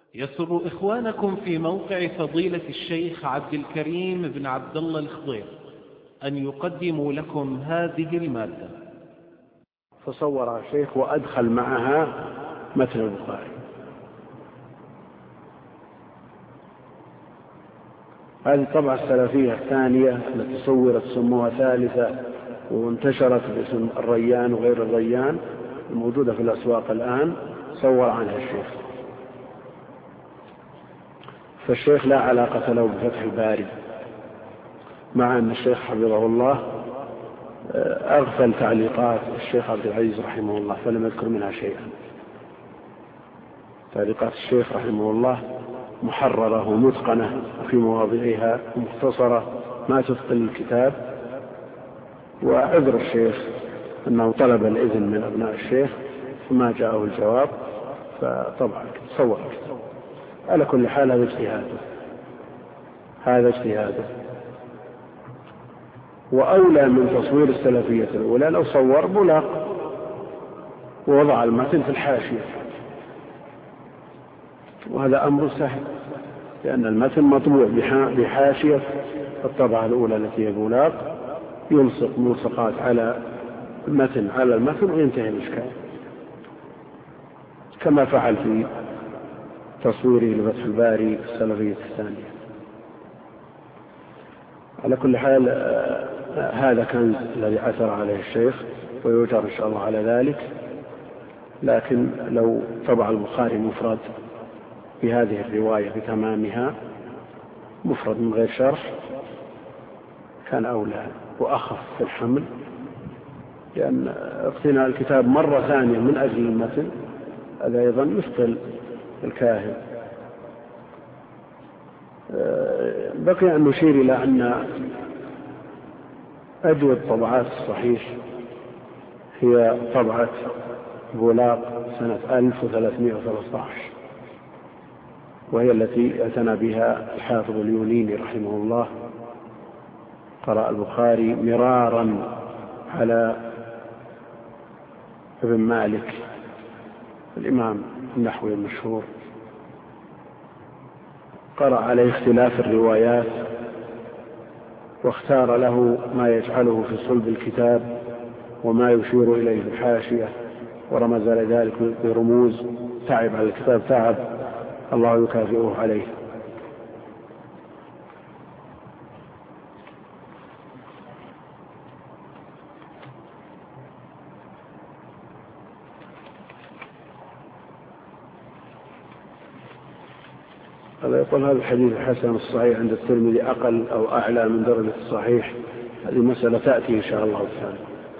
يسر إخوانكم في موقع فضيلة الشيخ عبد الكريم بن عبد الله الخضير أن يقدموا لكم هذه المادة. فصورها الشيخ وأدخل معها متن البخاري. هذه الطبعة السلفية الثانية التي صورت سموها ثالثة وانتشرت باسم الريان وغير الريان الموجودة في الأسواق الآن، صور عنها الشيخ. فالشيخ لا علاقة له بفتح الباري، مع أن الشيخ حفظه الله أغفل تعليقات الشيخ عبد العزيز رحمه الله فلم يذكر منها شيئا. تعليقات الشيخ رحمه الله محررة ومتقنة في مواضعها مختصرة ما تثقل الكتاب. وعذر الشيخ أنه طلب الإذن من أبناء الشيخ فما جاءه الجواب، فطبعا تصور. على كل حال هذا اجتهاده. وأولى من تصوير السلفية الأولى لو صور بلاق ووضع المتن في الحاشية، وهذا أمر سهل لأن المتن مطبوع بحاشية الطبعة الأولى التي هي بلاق، يلصق ملصقات على المتن وينتهي الإشكال، كما فعل في تصويره لفتح الباري السلفية الثانية. على كل حال هذا كنز الذي عثر عليه الشيخ ويؤجر إن شاء الله على ذلك. لكن لو طبع البخاري مفرد بهذه الرواية بتمامها مفرد من غير شرح كان أولى وأخف في الحمل، لأن اقتناء الكتاب مرة ثانية من أجل المتن هذا أيضا يثقل الكاهن. بقي أن نشير إلى أن أجود طبعات الصحيح هي طبعة بولاق سنة 1313، وهي التي اعتنى بها الحافظ اليونيني رحمه الله. قرأ البخاري مرارا على ابن مالك الإمام النحوي المشهور، قرأ عليه اختلاف الروايات واختار له ما يجعله في صلب الكتاب وما يشير إليه الحاشية ورمز لذلك برموز. تعب على الكتاب تعب الله يكافئه عليه. يقول هذا الحديث الحسن الصحيح عند الترمذي أقل أو أعلى من درجة الصحيح، هذه مسألة تأتي إن شاء الله تعالى.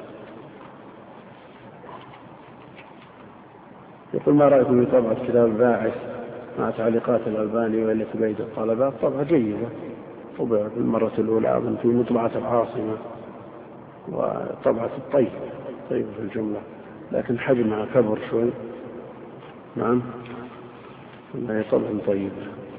يقول ما رأيكم في طبعة كتاب الباعث مع تعليقات الألباني والتي بيد الطلبات؟ طبعة جيدة، طبعت المرة الأولى في مطبعة العاصمة وطبعة طيبة في الجملة، لكن حجمها كبر شوي. نعم هي طبعا طيبة.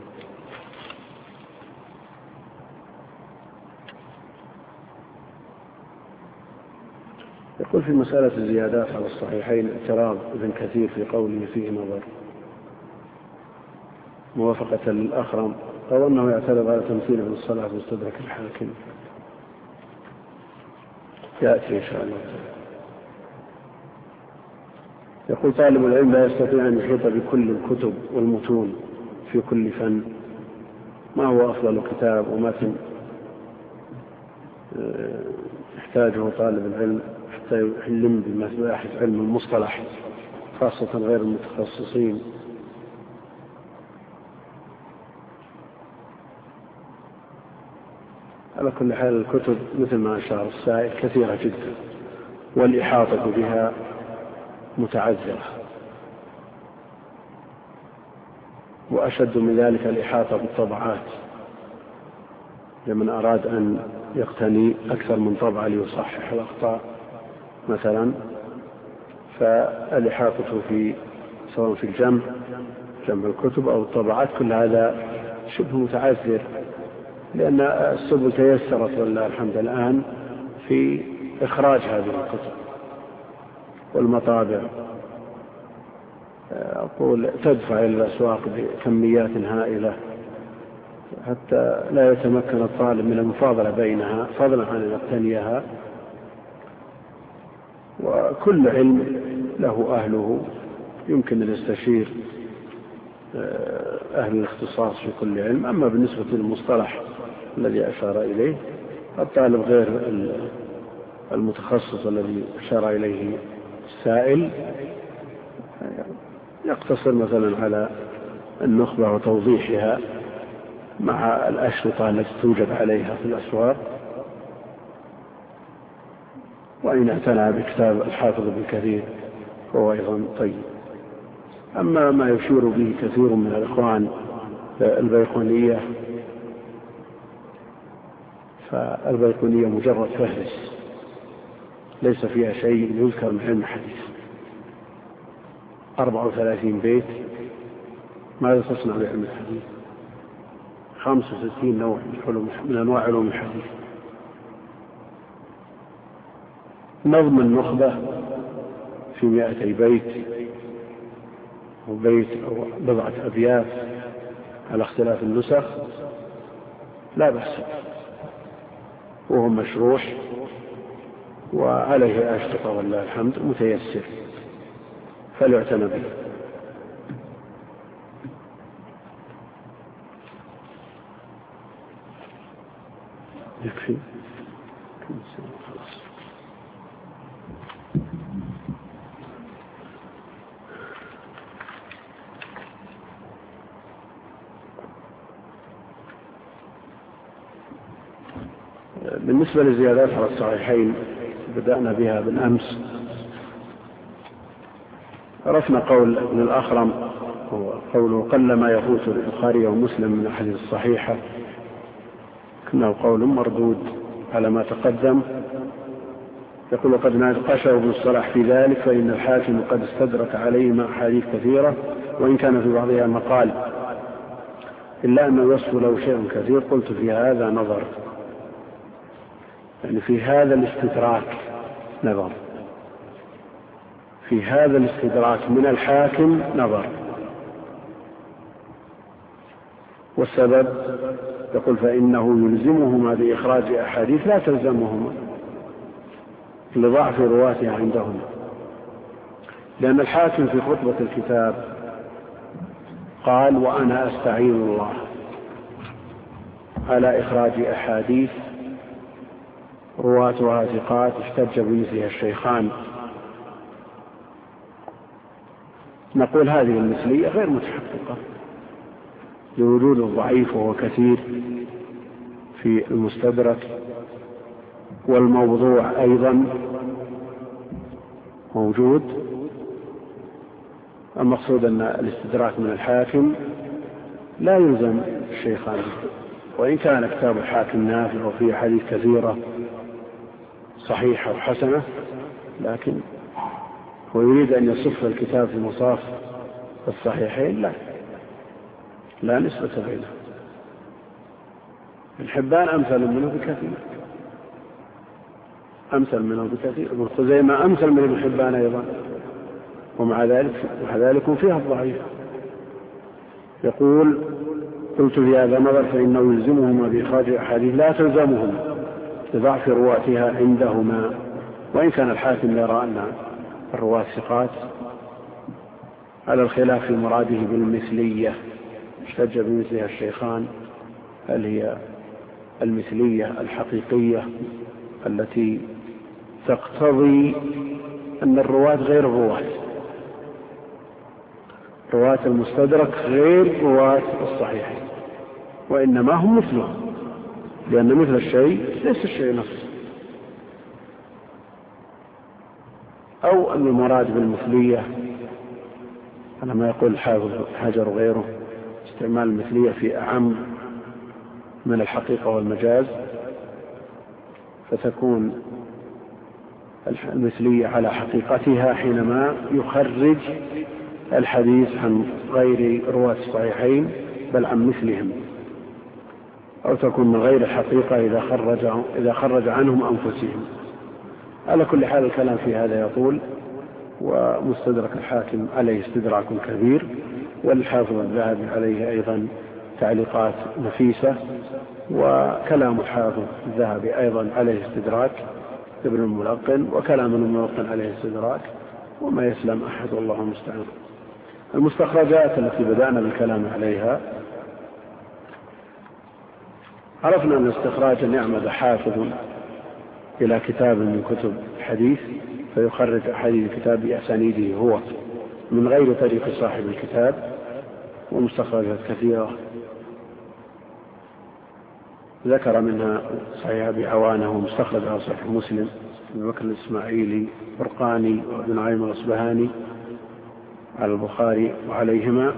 يقول في مسألة الزيادات على الصحيحين اعتراض ابن كثير في قوله فيه نظر موافقة للأخرم، أو أنه يعترض على تمثيل ابن الصلاح في مستدرك الحاكم. يأتي إن شاء الله. يقول طالب العلم لا يستطيع أن يحيط بكل الكتب والمتون في كل فن، ما هو أفضل كتاب ومتن يحتاجه طالب العلم حتى يحلم بمباحث علم المصطلح خاصة غير المتخصصين؟ على كل حال الكتب مثل ما أشار السائل كثيرة جدا، والإحاطة بها متعذرة، وأشد من ذلك الإحاطة بالطبعات لمن أراد أن يقتني أكثر من طبعة ليصحح الأخطاء مثلا. فالإحاطة في سواء في جمع الكتب أو الطبعات كل هذا شبه متعذر، لأن السبل تيسرت والله الحمد الآن في إخراج هذه الكتب والمطابع. أقول تدفع إلى الأسواق بكميات هائلة حتى لا يتمكن الطالب من المفاضلة بينها فضلا عن أن يقتنيها. وكل علم له أهله، يمكن أن يستشير أهل الاختصاص في كل علم. أما بالنسبة للمصطلح الذي أشار إليه، الطالب غير المتخصص الذي أشار إليه السائل يقتصر مثلا على النخبة وتوضيحها مع الأشرطة التي توجد عليها في الأسواق. وإن اعتنى بكتاب الحافظ ابن كثير فهو أيضا طيب. أما ما يشير به كثير من الإخوان البيقونية، فالبيقونية مجرد فهرس ليس فيها شيء يذكر من علم الحديث. 34 بيت، ماذا تصنع بعلم الحديث؟ 65 نوع من أنواع علوم الحديث. نظم النخبة في 200 بيت أو بيت أو بضعة أبيات على اختلاف النسخ لا بأس، وهو مشروح وعليه أشرطة والله الحمد متيسر فليعتنى به. يكفي خلاص. بالنسبة للزيادات على الصحيحين بدأنا بها بالأمس. عرفنا قول ابن الأخرم قوله قل ما يفوت البخاري ومسلم من الحديث الصحيحة، إنه قول مردود على ما تقدم. يقول قد ناقشه ابن الصلاح في ذلك، فإن الحاكم قد استدرك عليه مع أحاديث كثيرة وإن كان في بعضها مقال، إلا أنه يصف له شيء كثير. قلت في هذا نظر، يعني في هذا الاستدراك نظر، في هذا الاستدراك من الحاكم نظر. والسبب يقول فإنه يلزمهما بإخراج أحاديث لا تلزمهما لضعف رواتها عندهم، لأن الحاكم في خطبة الكتاب قال وأنا أستعين الله على إخراج أحاديث رواتها ثقات احتج بمثلها الشيخان. نقول هذه المثلية غير متحققة لوجود الضعيف وهو كثير في المستدرك، والموضوع أيضا موجود. المقصود أن الاستدراك من الحاكم لا يلزم الشيخان، وإن كان كتاب الحاكم نافع وفيه حديث كثيرة صحيحة وحسنة، لكن هو يريد أن يصف الكتاب في مصاف الصحيحين لا نسبة بينه. الحبان أمثل منه بكثير، أمثل منه بكثير، ابن خزيمة أمثل من ابن حبان أيضا، ومع ذلك فيها الضعيف. يقول قلت في هذا نظر، فإنه يلزمهما بإخراج أحاديث لا تلزمهم لضعف رواتها عندهما، وإن كان الحاكم يرى أن الرواة ثقات، على الخلاف في مراده بالمثلية احتج بمثلها الشيخان. هل هي المثلية الحقيقية التي تقتضي أن الرواة غير الرواة، رواة المستدرك غير رواة الصحيحين، وإنما هم مثلهم، لأن مثل الشيء ليس الشيء نفسه. أو أن المراد بالمثلية على ما يقول الحافظ حجر وغيره استعمال المثلية في أعم من الحقيقة والمجاز، فتكون المثلية على حقيقتها حينما يخرج الحديث عن غير رواة الصحيحين بل عن مثلهم، أو تكون من غير الحقيقة إذا خرج عنهم أنفسهم. على كل حال الكلام في هذا يطول، ومستدرك الحاكم عليه استدراك كبير، والحافظ الذهبي عليه أيضا تعليقات نفيسة، وكلام الحافظ الذهبي أيضا عليه استدراك ابن الملقن، وكلام ابن الملقن عليه استدراك، وما يسلم أحد والله المستعان. المستخرجات التي بدأنا بالكلام عليها، عرفنا أن الاستخراج أن يعمد حافظ إلى كتاب من كتب الحديث فيخرج أحاديث الكتاب بأسانيده هو من غير طريق صاحب الكتاب، ومستخرجات كثيرة ذكر منها صحيح أبي عوانة ومستخرج على صحيح مسلم، ابن بكر الإسماعيلي برقاني وابن نعيم الأصبهاني على البخاري وعليهما،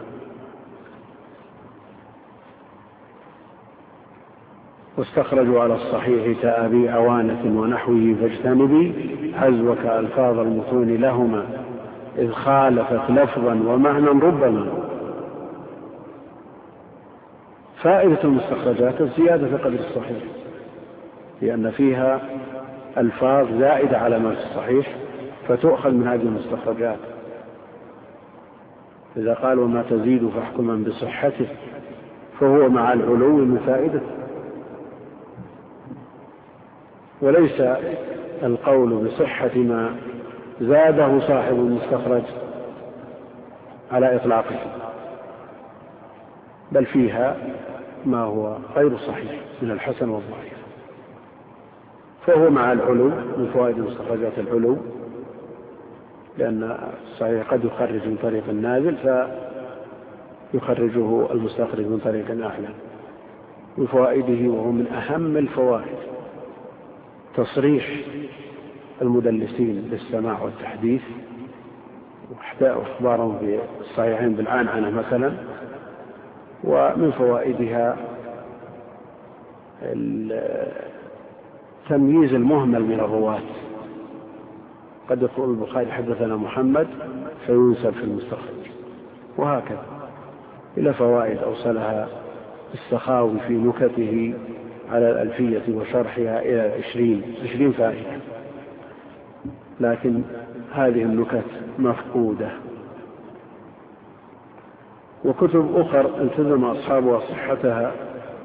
واستخرجوا على الصحيح كأبي عوانة ونحوه فاجتنبي حزوك ألفاظ المتون لهما إذ خالفت لفظا ومعنى ربما. فائدة المستخرجات الزيادة في قدر الصحيح، لأن فيها ألفاظ زائدة على ما في الصحيح فتؤخذ من هذه المستخرجات. إذا قال وما تزيد فاحكما بصحته فهو مع العلو من فائدته، وليس القول بصحة ما زاده صاحب المستخرج على إطلاقه، بل فيها ما هو غير صحيح من الحسن والضعيف، فهو مع العلو من فوائد مستخرجات العلو، لأن الصحيح قد يخرج من طريق النازل فيخرجه المستخرج من طريق أعلى. من فوائده وهو من أهم الفوائد تصريح المدلسين بالسماع والتحديث وإخبارهم في الصحيحين بالعنعنة مثلا. ومن فوائدها تمييز المهمل من الرواة، قد يقول البخاري حدثنا محمد فينسب في المستخرج، وهكذا إلى فوائد أوصلها السخاوي في نكته على الألفية وشرحها إلى 20 فائدة، لكن هذه النكت مفقودة. وكتب أخر التزم أصحابها صحتها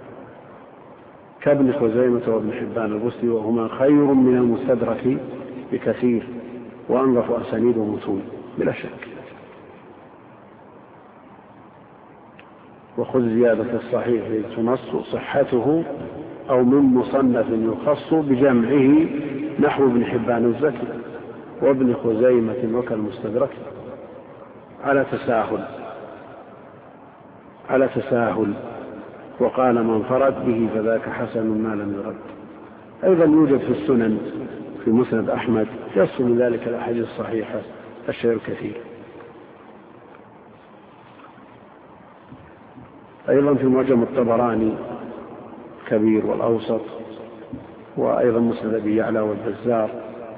كابن خزيمة وابن حبان البستي، وهما خير من المستدرك بكثير وأنظف أسانيد ومتون بلا شك. وخذ زيادة الصحيح تنص صحته أو من مصنف يخص بجمعه نحو ابن حبان الزكي وابن خزيمة وكالمستدرك على تساهل، وقال من فرد به فذاك حسن ما لم يرد. أيضا يوجد في السنن في مسند أحمد يصل من ذلك الأحاديث الصحيحة الشيء الكثير. أيضا في معجم الطبراني الكبير والأوسط، وأيضا مسند أبي يعلى والبزار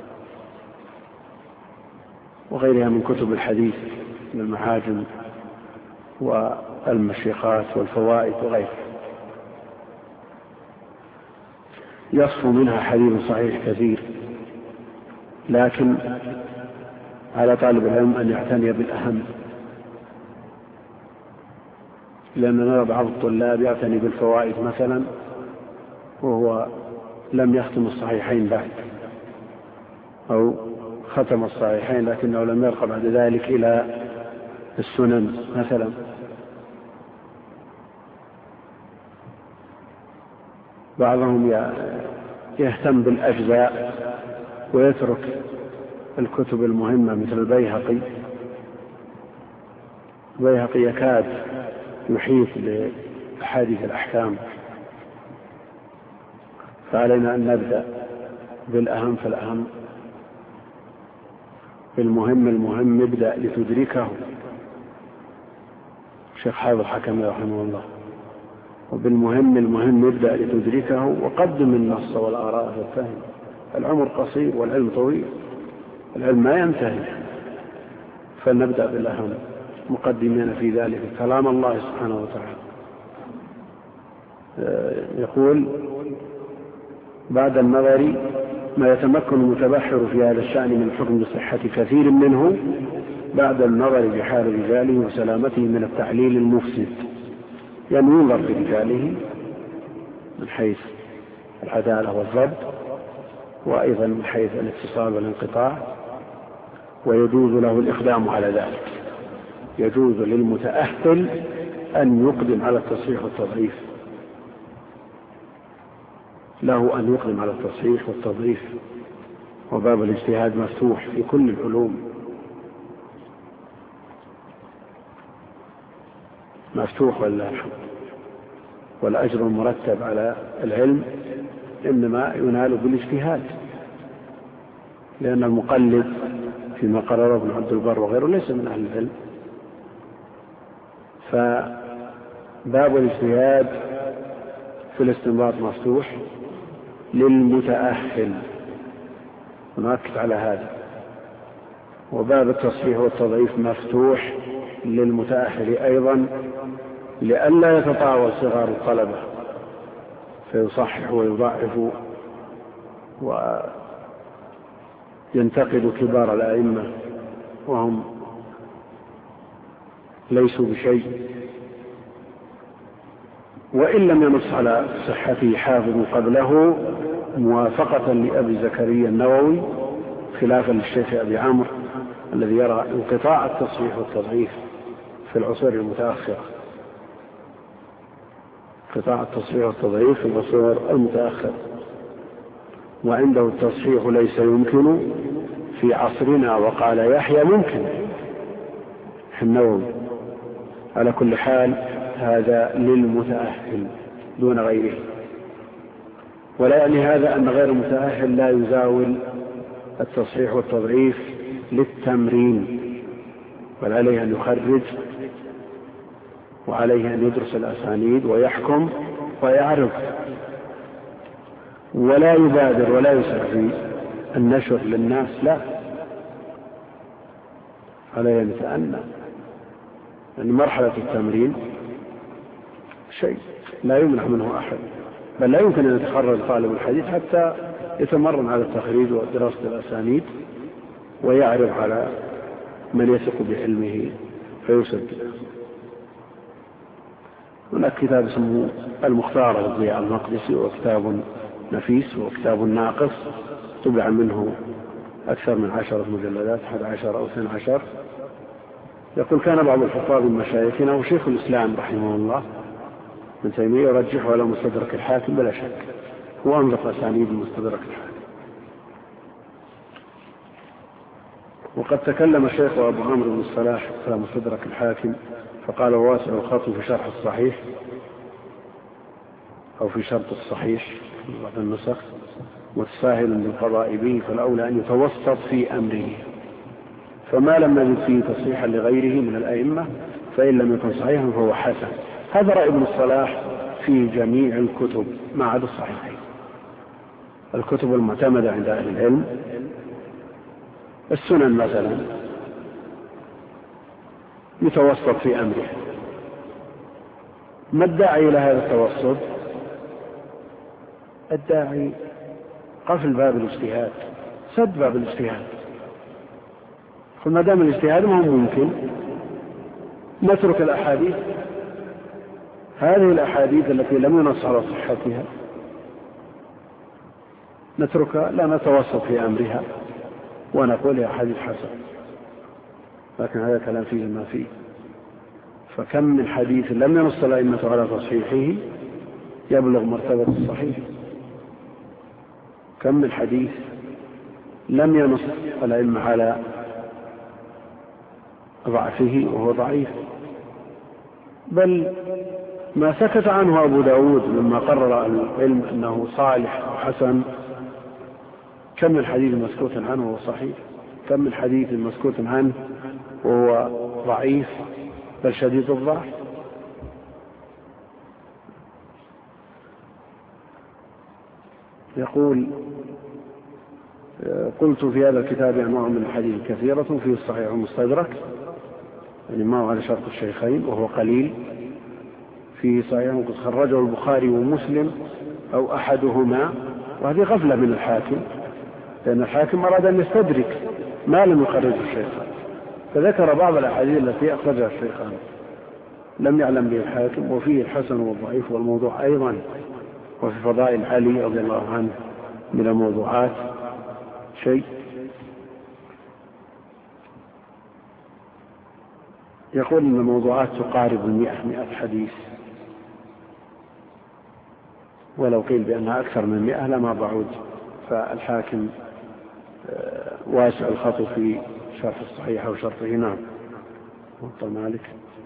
وغيرها من كتب الحديث من المعاجم والمشيخات والفوائد وغيرها، يصفو منها حديث صحيح كثير، لكن على طالب العلم أن يعتني بالأهم، لأن نرى بعض الطلاب يعتني بالفوائد مثلا وهو لم يختم الصحيحين بعد، أو ختم الصحيحين لكنه لم يرقى بعد ذلك إلى السنن مثلا. بعضهم يهتم بالأجزاء ويترك الكتب المهمة مثل البيهقي يكاد يحيط بأحاديث الأحكام، فعلينا أن نبدأ بالأهم فالأهم، بالمهم ابدأ لتدركه، الشيخ حافظ الحكمي رحمه الله، وبالمهم ابدأ لتدركه وقدم النص والآراء والفهم. العمر قصير والعلم طويل، العلم ما ينتهي، فلنبدأ بالأهم مقدمين في ذلك كلام الله سبحانه وتعالى. يقول بعد النظر ما يتمكن المتبحر في هذا الشأن من حكم بصحة كثير منه بعد النظر بحال رجاله وسلامته من التعليل المفسد، يعني ينظر في رجاله من حيث العدالة والضبط، وأيضا من حيث الاتصال والانقطاع، ويجوز له الإقدام على ذلك. يجوز للمتأهل أن يقدم على التصحيح والتضعيف، له أن يقدم على التصحيح والتضعيف، وباب الاجتهاد مفتوح في كل العلوم، مفتوح والله الحمد. والأجر المرتب على العلم إنما ينال بالاجتهاد، لأن المقلد فيما قرره ابن عبد البر وغيره ليس من أهل العلم. فباب الاجتهاد في الاستنباط مفتوح للمتأهل، ونؤكد على هذا. وباب التصحيح والتضعيف مفتوح للمتأهل أيضا، لئلا يتطاول صغار الطلبة فيصحح ويضعف وينتقد كبار الأئمة وهم ليسوا بشيء. وإن لم ينص على صحته حافظ قبله موافقة لأبي زكريا النووي، خلافا للشيخ أبي عمرو الذي يرى انقطاع التصحيح والتضعيف في العصور المتأخرة، انقطاع التصحيح والتضعيف في العصور المتأخرة، وعنده التصحيح ليس يمكن في عصرنا، وقال يحيى ممكن النووي. على كل حال هذا للمتأهل دون غيره، ولا يعني هذا أن غير المتأهل لا يزاول التصحيح والتضعيف للتمرين، بل عليه أن يخرج، وعليه أن يدرس الأسانيد ويحكم ويعرف، ولا يبادر ولا يسعى في النشر للناس، لا، عليه أن يتأنى، لأن مرحلة التمرين شيء لا يمنع منه أحد، بل لا يمكن أن يتخرج طالب الحديث حتى يتمرن على التخريج ودراسة الأسانيد ويعرف على من يثق بعلمه فيسدد. هناك كتاب اسمه المختار للضياء المقدسي، وكتاب نفيس وكتاب ناقص، طبع منه أكثر من 10 مجلدات، 11 أو 12. يقول كان بعض الحفاظ من مشايخنا وشيخ الإسلام رحمه الله ابن تيمية يرجحه على مستدرك الحاكم بلا شك، هو أنظف أسانيد مستدرك الحاكم. وقد تكلم الشيخ أبو عمرو بن الصلاح على مستدرك الحاكم فقال واسع الخط في شرح الصحيح أو في شرط الصحيح بعض النسخ، متساهل بالقضاء به، فالأولى أن يتوسط في أمره، فما لم نجد فيه تصحيحا لغيره من الأئمة فإن لم يكن صحيحا فهو حسن. هذا رأي ابن الصلاح في جميع الكتب ما عدا الصحيحين. الكتب المعتمدة عند أهل العلم، السنن مثلا، يتوسط في أمره. ما الداعي إلى هذا التوسط؟ الداعي قفل باب الاجتهاد، سد باب الاجتهاد. فما دام الاجتهاد ما هو ممكن، نترك الأحاديث، هذه الأحاديث التي لم ينص على صحتها نتركها، لا نتوسط في أمرها ونقول يا حديث حسن، لكن هذا كلام فيه ما فيه. فكم من حديث لم ينص الأئمة على تصحيحه يبلغ مرتبة الصحيح، كم من حديث لم ينص الأئمة على ضعفه وهو ضعيف، بل ما سكت عنه أبو داود مما قرر العلم أنه صالح وحسن، كم من حديث مسكوت عنه وهو صحيح، كم من حديث مسكوت عنه وهو ضعيف بل شديد الضعف. يقول قلت في هذا الكتاب أنواع من الحديث كثيرة، فيه الصحيح والمستدرك، يعني ما هو على شرط الشيخين وهو قليل، فيه صحيح قد خرجه البخاري ومسلم أو أحدهما، وهذه غفلة من الحاكم لأن الحاكم أراد أن يستدرك ما لم يخرجه الشيخان، فذكر بعض الأحاديث التي أخرجها الشيخان لم يعلم به الحاكم، وفيه الحسن والضعيف والموضوع أيضا. وفي فضائل علي رضي الله عنه من الموضوعات شيء. يقول أن الموضوعات تقارب 100 حديث، ولو قيل بأنها أكثر من 100 لما بعود. فالحاكم واسع الخط في شرح الصحيح وشرطه. نعم. موطأ مالك.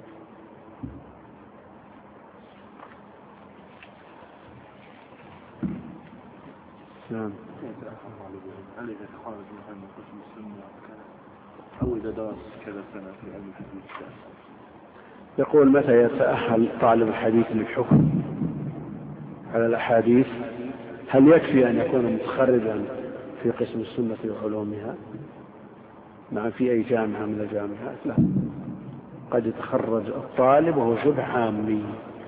نعم. هل إذا خرج مثلا من قسم السنة أو إذا درس كذا سنة في علم الحديث؟ يقول متى يتأهل طالب الحديث للحكم على الأحاديث؟ هل يكفي أن يكون متخرجا في قسم السنة وعلومها؟ نعم، في أي جامعة من الجامعات؟ لا، قد يتخرج الطالب وهو شبه عامي.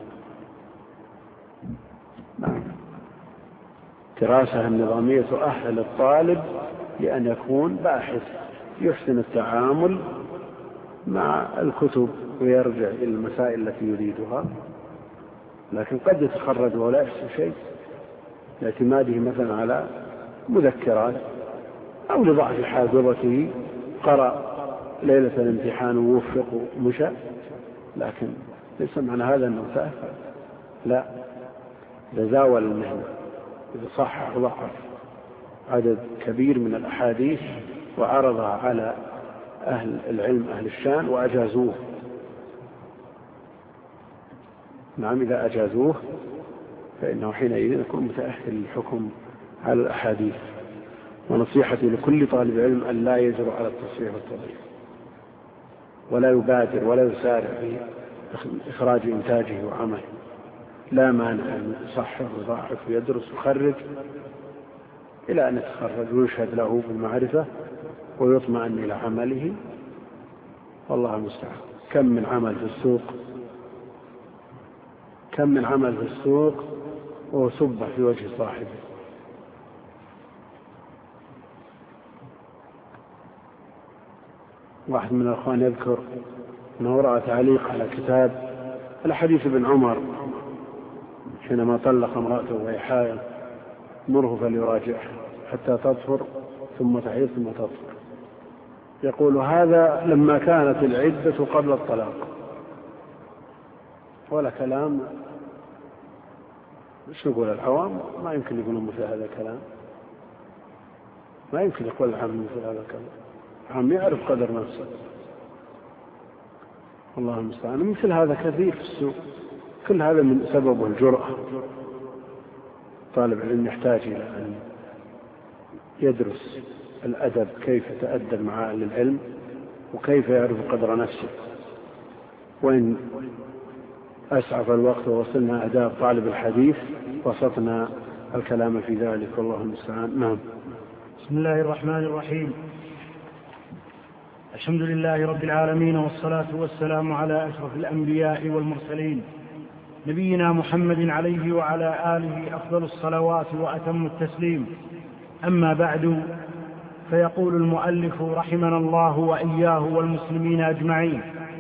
نعم. الدراسة النظامية تؤهل الطالب لأن يكون باحث يحسن التعامل مع الكتب ويرجع إلى المسائل التي يريدها، لكن قد يتخرج ولا يحسن شيء لاعتماده مثلا على مذكرات، أو لضعف حافظته قرأ ليلة الامتحان ووفق ومشى، لكن ليس معنى هذا أنه تأهل. لا، تزاول المهنة. إذا صحح وضعف عدد كبير من الأحاديث وعرضها على أهل العلم أهل الشان وأجازوه. نعم، إذا أجازوه فإنه حينئذ يكون متأهل للحكم على الأحاديث. ونصيحتي لكل طالب علم أن لا يجرؤ على التصحيح والتضعيف، ولا يبادر ولا يسارع في إخراج إنتاجه وعمله. لا مانع أن يصحح ويضعف ويدرس ويخرج إلى أن يتخرج ويشهد له بالمعرفة ويطمئن إلى عمله، والله المستعان. كم من عمل في السوق وصبح في وجه صاحبه. واحد من الأخوان يذكر أنه رأى تعليق على كتاب الحديث ابن عمر حينما طلق امرأته وهي حائض: مره فليراجعها حتى تطهر ثم تحيض ثم تطهر. يقول هذا لما كانت العدة قبل الطلاق. ولا كلام، مش نقول العوام ما يمكن يقولون مثل هذا الكلام، ما يمكن يقول العام مثل هذا الكلام. عام يعرف قدر نفسه، الله المستعان. مثل هذا كثير في السوق. كل هذا من سببه الجرأة. طالب العلم يحتاج إلى أن يدرس الأدب، كيف يتأدب مع أهل العلم وكيف يعرف قدر نفسه. وإن أسعف الوقت ووصلنا أداب طالب الحديث وسطنا الكلام في ذلك، والله المستعان. نعم. بسم الله الرحمن الرحيم. الحمد لله رب العالمين، والصلاة والسلام على أشرف الأنبياء والمرسلين، نبينا محمد عليه وعلى آله أفضل الصلوات وأتم التسليم. أما بعد، فيقول المؤلف رحمنا الله وإياه والمسلمين أجمعين: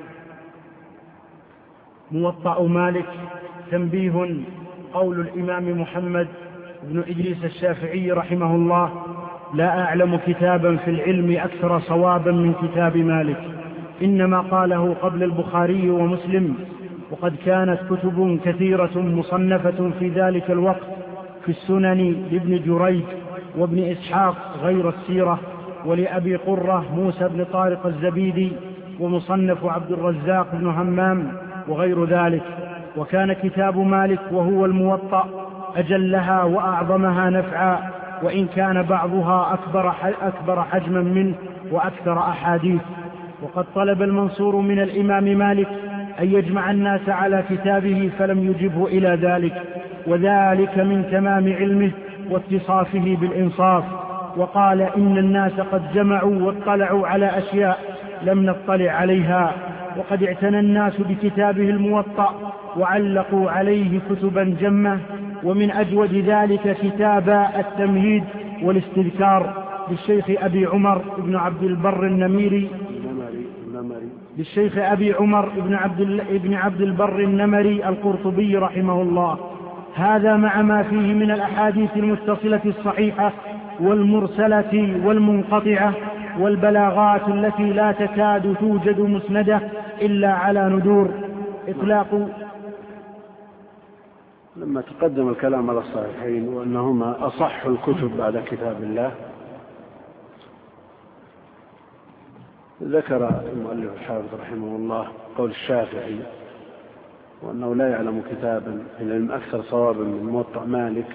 موطأ مالك. تنبيه: قول الإمام محمد بن إدريس الشافعي رحمه الله: لا أعلم كتابا في العلم أكثر صوابا من كتاب مالك، إنما قاله قبل البخاري ومسلم، وقد كانت كتب كثيرة مصنفة في ذلك الوقت في السنن لابن جريج وابن إسحاق غير السيرة، ولأبي قرة موسى بن طارق الزبيدي، ومصنف عبد الرزاق بن همام وغير ذلك. وكان كتاب مالك وهو الموطأ أجلها وأعظمها نفعا، وإن كان بعضها أكبر حجما منه وأكثر أحاديث. وقد طلب المنصور من الإمام مالك أن يجمع الناس على كتابه فلم يجبه إلى ذلك، وذلك من تمام علمه واتصافه بالإنصاف. وقال: إن الناس قد جمعوا واطلعوا على أشياء لم نطلع عليها، وقد اعتنى الناس بكتابه الموطأ وعلقوا عليه كتبا جمة، ومن أجود ذلك كتاب التمهيد والاستذكار. للشيخ أبي عمر بن عبد البر النميري للشيخ أبي عمر بن عبد البر النمري القرطبي رحمه الله، هذا مع ما فيه من الأحاديث المتصلة الصحيحة والمرسلة والمنقطعة والبلاغات التي لا تكاد توجد مسندة إلا على ندور. إطلاق. لما تقدم الكلام على الصحيحين وأنهما أصح الكتب بعد كتاب الله، ذكر المؤلف الحافظ رحمه الله قول الشافعي وأنه لا يعلم كتابا العلم أكثر صوابا من موطأ مالك.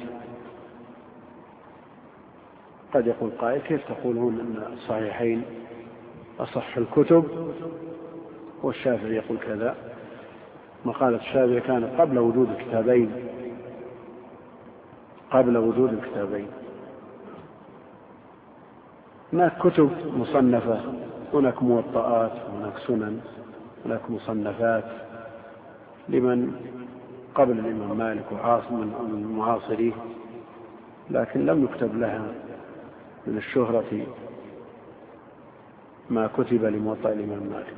قد يقول قائل كيف تقولون أن الصحيحين أصح الكتب والشافعي يقول كذا؟ مقالة الشافعي كانت قبل وجود الكتابين. هناك كتب مصنفة، هناك موطئات، هناك سنن، هناك مصنفات لمن قبل الإمام مالك وعاصم من معاصريه، لكن لم يكتب لها من الشهرة ما كتب لموطأ الإمام مالك.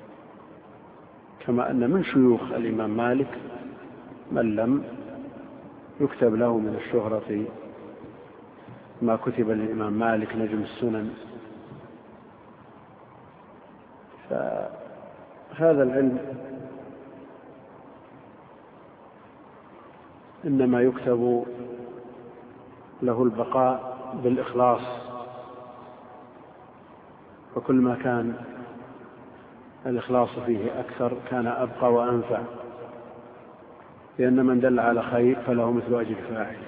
كما أن من شيوخ الإمام مالك من لم يكتب له من الشهرة ما كتب للإمام مالك نجم السنن. فهذا العلم إنما يكتب له البقاء بالإخلاص، وكل ما كان الإخلاص فيه أكثر كان أبقى وأنفع، لأن من دل على خير فله مثل أجر فاعله.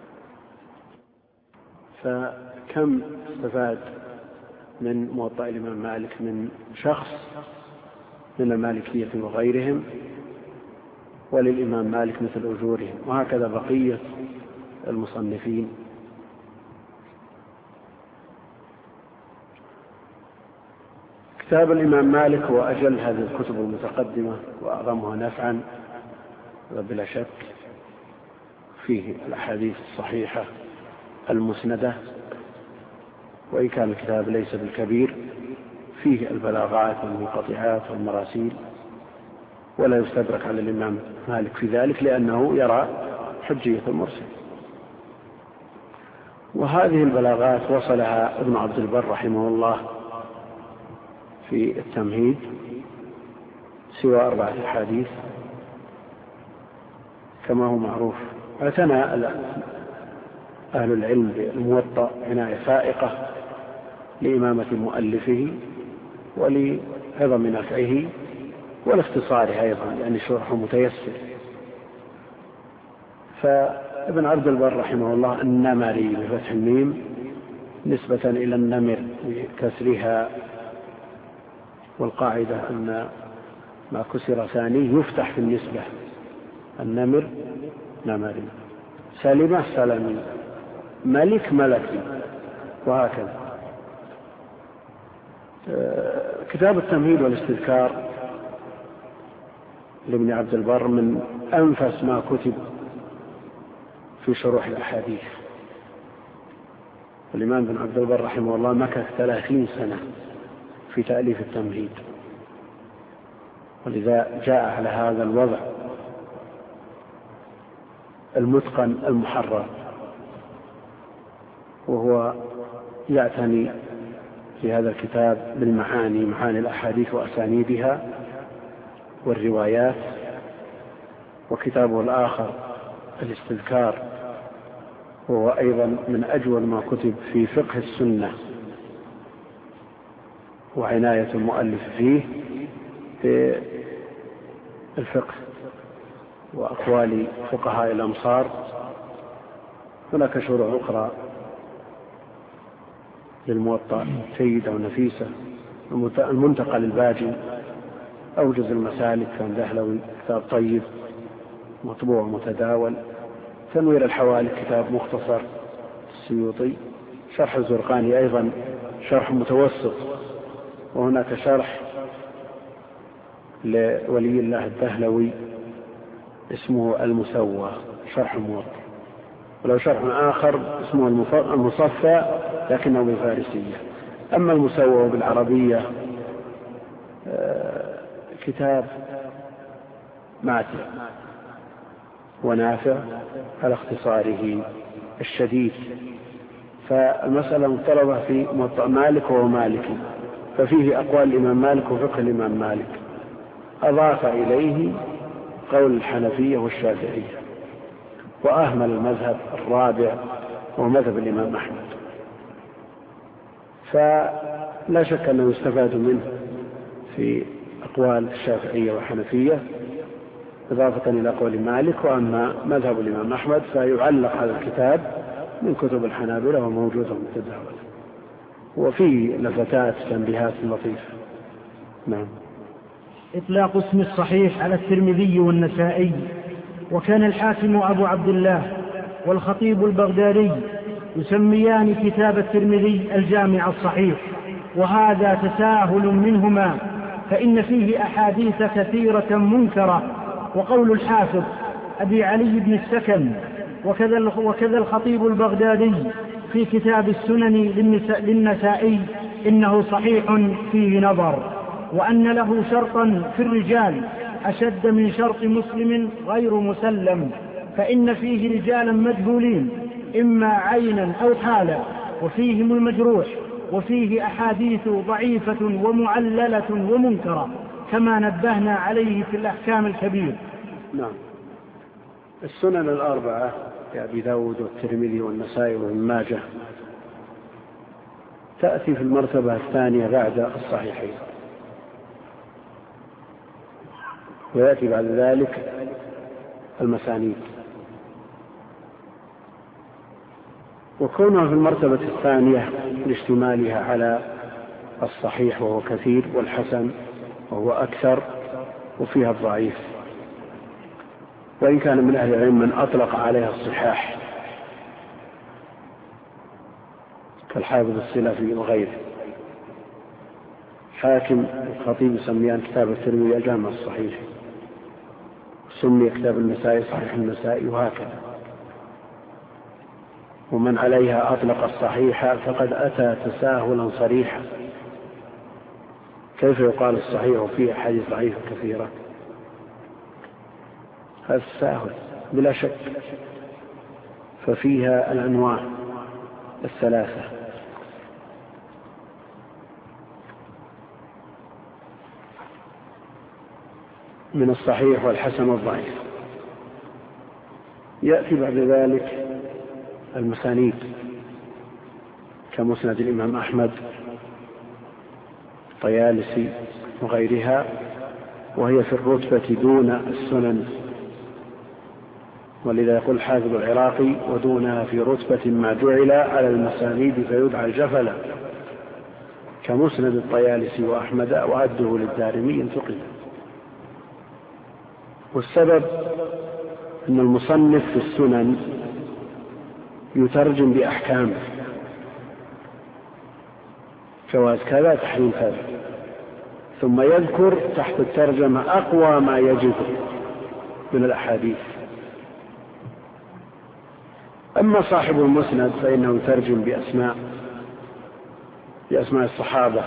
فكم استفاد من موطأ الإمام مالك من شخص من المالكية وغيرهم، وللإمام مالك مثل أجورهم، وهكذا بقية المصنفين. كتاب الإمام مالك هو أجل هذه الكتب المتقدمة وأعظمها نفعا، وبلا شك فيه الأحاديث الصحيحة المسندة، وإن كان الكتاب ليس بالكبير، فيه البلاغات والمنقطعات والمراسيل، ولا يستدرك على الإمام مالك في ذلك لأنه يرى حجية المرسل. وهذه البلاغات وصلها ابن عبد البر رحمه الله في التمهيد سوى 4 أحاديث كما هو معروف. اعتنى أهل العلم بالموطأ عناية فائقة لإمامة مؤلفه ولعظم نفعه ولاختصاره أيضا، يعني شرحه متيسر. فابن عبد البر رحمه الله النمري بفتح الميم نسبة إلى النمر بكسرها، والقاعدة أن ما كسر ثاني يفتح في النسبة، النمر نمري، سلمة سلمي، ملك ملكي، وهكذا. كتاب التمهيد والاستذكار لابن عبد البر من أنفس ما كتب في شروح الأحاديث. الإمام بن عبد البر رحمه الله مكث 30 سنة في تأليف التمهيد، ولذا جاء على هذا الوضع المتقن المحرر، وهو يعتني في هذا الكتاب بالمعاني، معاني الأحاديث وأسانيدها والروايات. وكتابه الآخر الاستذكار وهو أيضا من أجود ما كتب في فقه السنة، وعناية المؤلف فيه في الفقه وأقوال فقهاء الأمصار. هناك شروح أخرى للموطأ جيدة ونفيسة، المنتقى للباجي، أوجز المسالك كان دهلوي كتاب طيب مطبوع متداول، تنوير الحوالي كتاب مختصر السيوطي، شرح الزرقاني أيضا شرح متوسط، وهناك شرح لولي الله الدهلوي اسمه المسوى شرح موطأ. ولو شرح آخر اسمه المصفى لكنه بالفارسية. أما المسوى بالعربية كتاب ماتع ونافع على اختصاره الشديد. فالمسألة مضطربة في موطأ مالك وهو مالكي، ففيه أقوال الإمام مالك وفقه الإمام مالك، أضاف إليه قول الحنفية والشافعية، وأهمل المذهب الرابع وهو مذهب الإمام أحمد. فلا شك أنه يستفاد منه في أقوال الشافعية والحنفية إضافة إلى قول مالك. وأما مذهب الإمام أحمد فيعلق هذا الكتاب من كتب الحنابلة وموجود متداول، وفيه لفتات تنبيهات لطيفة. نعم. إطلاق اسم الصحيح على الترمذي والنسائي. وكان الحاكم أبو عبد الله والخطيب البغدادي يسميان كتاب الترمذي الجامع الصحيح، وهذا تساهل منهما، فإن فيه أحاديث كثيرة منكرة. وقول الحافظ أبي علي بن السكن وكذا الخطيب البغدادي في كتاب السنن للنسائي إنه صحيح فيه نظر، وأن له شرطا في الرجال أشد من شرط مسلم غير مسلم، فإن فيه رجالا مجهولين إما عينا أو حالا، وفيهم المجروح، وفيه أحاديث ضعيفة ومعللة ومنكرة كما نبهنا عليه في الأحكام الكبير. نعم. السنن الأربعة كأبي داود والترمذي والنسائي وابن ماجه تأتي في المرتبة الثانية بعد الصحيحين، ويأتي بعد ذلك المسانيد. وكونها في المرتبة الثانية لاشتمالها على الصحيح وهو كثير، والحسن وهو أكثر، وفيها الضعيف، وإن كان من أهل العلم من أطلق عليها الصحاح كالحافظ السلفي وغيره. حاكم الخطيب يسميان كتاب الترمذي الجامع الصحيح، سمي كتاب النسائي صحيح النسائي، وهكذا. ومن عليها أطلق الصحيح فقد أتى تساهلا صريحا. كيف يقال الصحيح وفيه أحاديث ضعيفة كثيرة؟ هذا التساهل بلا شك. ففيها الأنواع الثلاثة: من الصحيح والحسن والضعيف. يأتي بعد ذلك المسانيد كمسند الإمام أحمد، طيالسي وغيرها، وهي في الرتبة دون السنن، ولذا يقول الحافظ العراقي: ودونها في رتبة ما جعل على المسانيد فيدعى الجفلة، كمسند الطيالسي وأحمد، وعده للدارمي انتقل. والسبب أن المصنف في السنن يترجم بأحكامه، جواز كذا، تحريم كذا، ثم يذكر تحت الترجمة أقوى ما يجب من الأحاديث. أما صاحب المسند فإنه يترجم بأسماء الصحابة،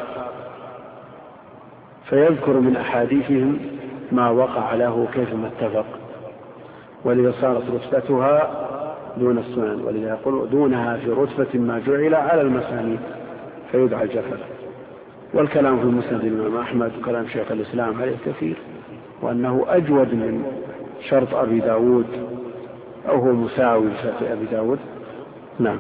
فيذكر من أحاديثهم ما وقع له كيفما اتفق، ولذا صارت رتبتها دون السنن، ولذا يقول: دونها في رتبة ما جعل على المسانيد فيدعى الجفل. والكلام في مسند الإمام أحمد وكلام شيخ الإسلام عليه كثير، وأنه أجود من شرط أبي داود، أو هو مساوي لشرط أبي داود. نعم.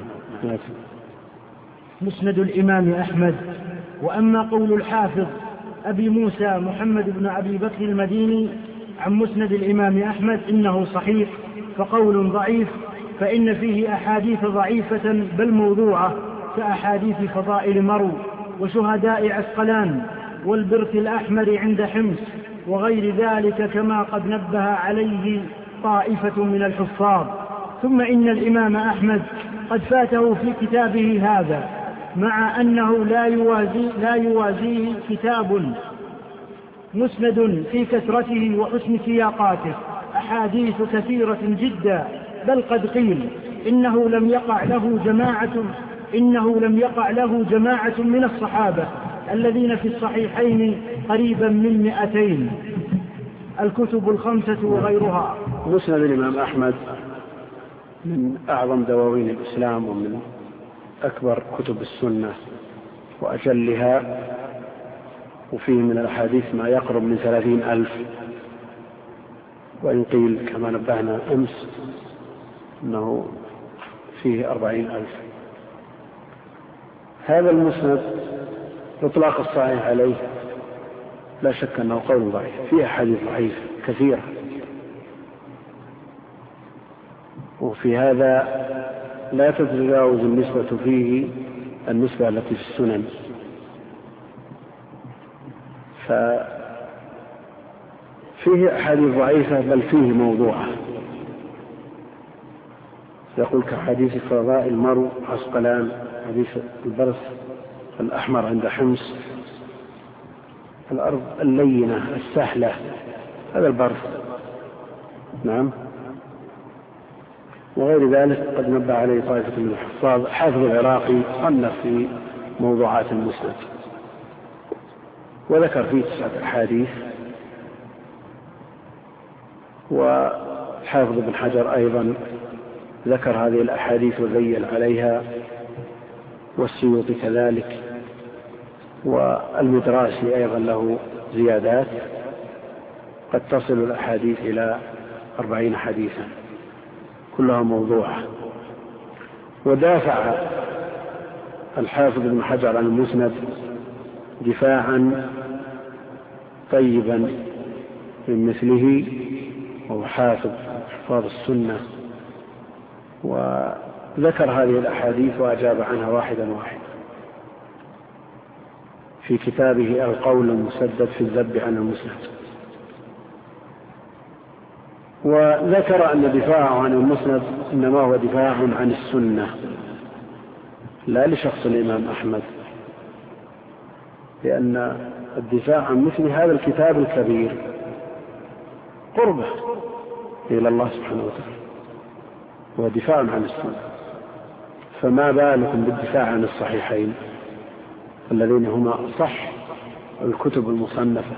مسند الإمام أحمد. وأما قول الحافظ أبي موسى محمد بن أبي بكر المديني عن مسند الإمام أحمد إنه صحيح فقول ضعيف، فإن فيه أحاديث ضعيفة بل موضوعة، كأحاديث فضائل مرو وشهداء عسقلان والبرث الأحمر عند حمص وغير ذلك، كما قد نبه عليه طائفة من الحفاظ. ثم إن الإمام أحمد قد فاته في كتابه هذا، مع أنه لا يوازيه كتاب مسند في كثرته وحسن سياقاته، أحاديث كثيرة جدا، بل قد قيل إنه لم يقع له جماعة من الصحابة الذين في الصحيحين قريبا من 200. الكتب الخمسة وغيرها. مسند الإمام أحمد من أعظم دواوين الإسلام ومن أكبر كتب السنة وأجلها، وفيه من الأحاديث ما يقرب من 30,000، وإن قيل كما نبهنا أمس أنه فيه 40,000. هذا المسند إطلاق الصحيح عليه لا شك أنه قول ضعيف، فيه أحاديث ضعيفة كثيرة، وفي هذا لا تتجاوز النسبة فيه النسبة التي في السنن، ففيه أحاديث ضعيفة بل فيه موضوعة، يقول كحديث فضاء المرء عسقلان، حديث البرص الأحمر عند حمص، الأرض اللينة السهلة، هذا البرص. نعم. وغير ذلك قد نبه عليه طائفة من الحفاظ. حافظ العراقي صنف في موضوعات المسند وذكر فيه 9 أحاديث، وحافظ ابن حجر أيضا ذكر هذه الأحاديث وذيل عليها، والسيوطي كذلك، والمدراسي أيضا له زيادات قد تصل الأحاديث إلى 40 حديثا كلها موضوعة. ودافع الحافظ ابن حجر عن المسند دفاعا طيبا من مثله، وهو حافظ حفاظ السنة، وذكر هذه الأحاديث وأجاب عنها واحدا في كتابه القول المسدد في الذب عن المسند. وذكر أن دفاعه عن المسند إنما هو دفاع عن السنة لا لشخص الإمام أحمد، لأن الدفاع عن مثل هذا الكتاب الكبير قربة إلى الله سبحانه وتعالى، ودفاع عن السنة، فما بالكم بالدفاع عن الصحيحين الذين هما أصح الكتب المصنفة،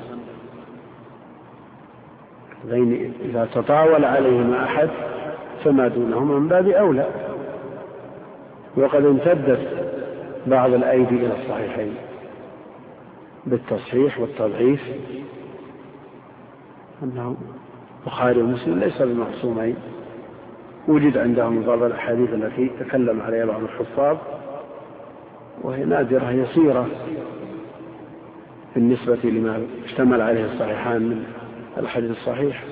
الذين إذا تطاول عليهما أحد فما دونهما من باب أولى. وقد امتدت بعض الأيدي إلى الصحيحين بالتصحيح والتضعيف، أنه البخاري ومسلم ليس بمعصومين، وجد عندهم بعض الأحاديث التي تكلم عليها بعض الحفاظ وهي نادرة يسيرة بالنسبة لما اشتمل عليه الصحيحان من الحديث الصحيح.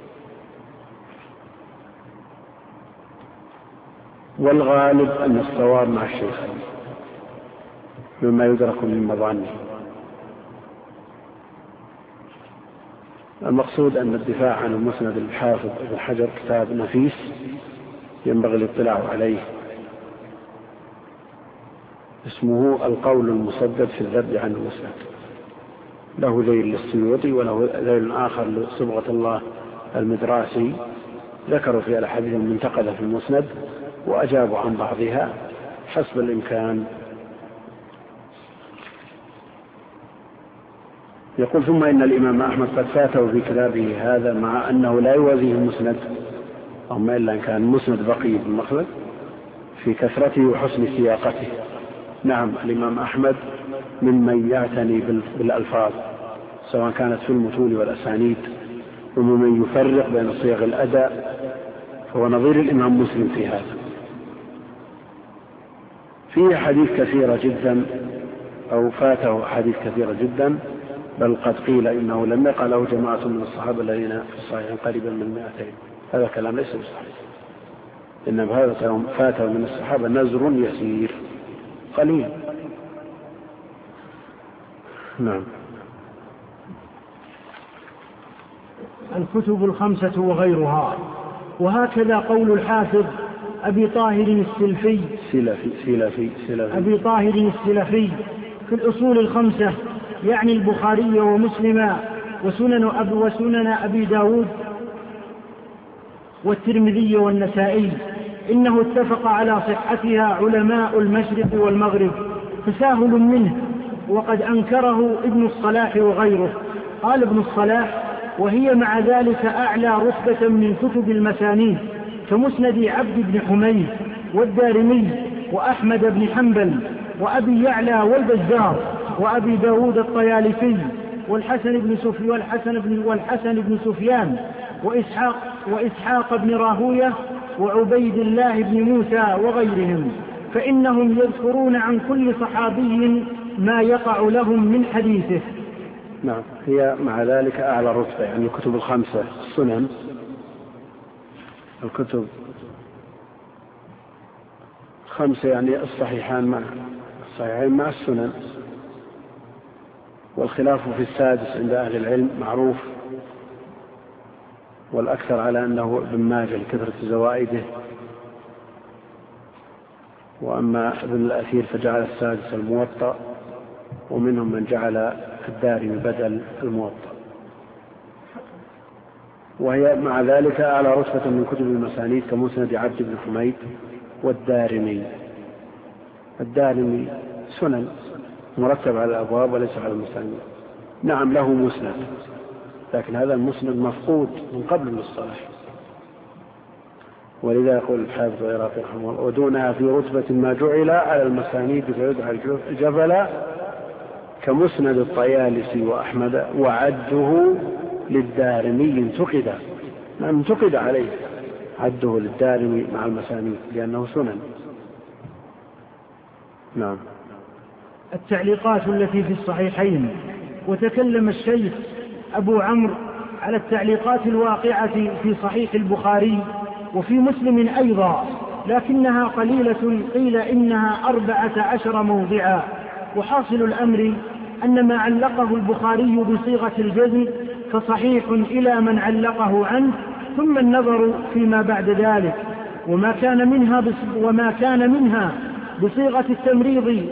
والغالب أن الصواب مع الشيخين مما يدرك من مظانه. المقصود أن الدفاع عن المسند الحافظ ابن حجر كتاب نفيس ينبغي الاطلاع عليه، اسمه القول المسدد في الذب عن المسند، له ذيل للسيوطي وله ذيل آخر لصبغة الله المدراسي، ذكروا في الأحاديث المنتقدة في المسند وأجابوا عن بعضها حسب الإمكان. يقول ثم إن الإمام أحمد قد فاته في كتابه هذا مع أنه لا يوازيه المسند، أما إلا أن كان المسند بقي بالمخلد في كثرته وحسن سياقته. نعم، الإمام أحمد ممن يعتني بالألفاظ سواء كانت في المتون والأسانيد، وممن يفرق بين صيغ الأداء، فهو نظير الإمام مسلم في هذا. فيه حديث كثيرة جدا أو فاته حديث كثيرة جدا، بل قد قيل إنه لم يقع له جماعة من الصحابة الذين في الصحيحين قريبا من 200. هذا كلام ليس بصحيح، إنما هذا فاته من الصحابة نزر يسير قليل. نعم. الكتب الخمسة وغيرها. وهكذا قول الحافظ أبي طاهر السلفي في الأصول الخمسة، يعني البخاري ومسلم وسنن أبي داود والترمذي والنسائي، إنه اتفق على صحتها علماء المشرق والمغرب تساهل منه، وقد أنكره ابن الصلاح وغيره. قال ابن الصلاح: وهي مع ذلك أعلى رتبة من كتب المسانيد كمسند عبد بن حميد والدارمي وأحمد بن حنبل وأبي يعلى والبزار وأبي داود الطيالسي والحسن بن سفيان وإسحاق بن راهوية وعبيد الله بن موسى وغيرهم، فإنهم يذكرون عن كل صحابي ما يقع لهم من حديثه. نعم، هي مع ذلك أعلى رتبة، يعني الكتب الخمسة السنن، الكتب خمسة يعني الصحيحين مع السنن، والخلاف في السادس عند أهل العلم معروف، والأكثر على أنه ابن ماجه لكثرة زوائده، وأما ابن الأثير فجعل السادس الموطأ، ومنهم من جعل الدارمي بدل الموطأ. وهي مع ذلك أعلى رتبة من كتب المسانيد كمسند عبد بن حميد والدارمي. الدارمي سنن مرتب على الأبواب وليس على المسانيد. نعم له مسند، لكن هذا المسند مفقود من قبل المصطلح، ولذا يقول الحافظ العراقي رحمه الله: ودونها في رتبة ما جعل على المسانيد فيدعى الجبل كمسند الطيالسي وأحمد، وعده للدارمي انتقد، نعم انتقد عليه عده للدارمي مع المسانيد لأنه سنن. نعم. التعليقات التي في الصحيحين. وتكلم الشيخ أبو عمرو على التعليقات الواقعة في صحيح البخاري وفي مسلم أيضا، لكنها قليلة، قيل إنها 14 موضعا. وحاصل الأمر أن ما علقه البخاري بصيغة الجزم فصحيح إلى من علقه عنه، ثم النظر فيما بعد ذلك. وما كان منها بصيغة التمريض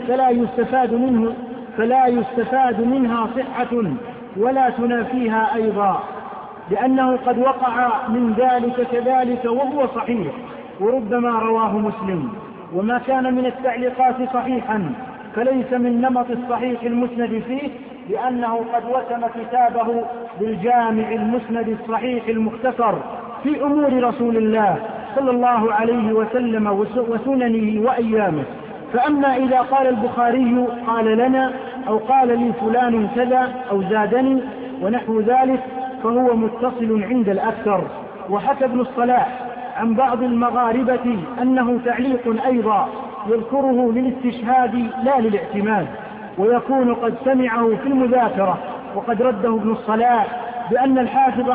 فلا يستفاد منها صحة ولا تنافيها أيضا، لأنه قد وقع من ذلك كذلك وهو صحيح، وربما رواه مسلم. وما كان من التعليقات صحيحا فليس من نمط الصحيح المسند فيه، لأنه قد وسم كتابه بالجامع المسند الصحيح المختصر في أمور رسول الله صلى الله عليه وسلم وسننه وأيامه. فأما إذا قال البخاري قال لنا أو قال لي فلان كذا أو زادني ونحو ذلك فهو متصل عند الأكثر. وحكى ابن الصلاح عن بعض المغاربة أنه تعليق أيضا يذكره للاستشهاد لا للاعتماد، ويكون قد سمعه في المذاكرة. وقد رده ابن الصلاح بأن الحافظ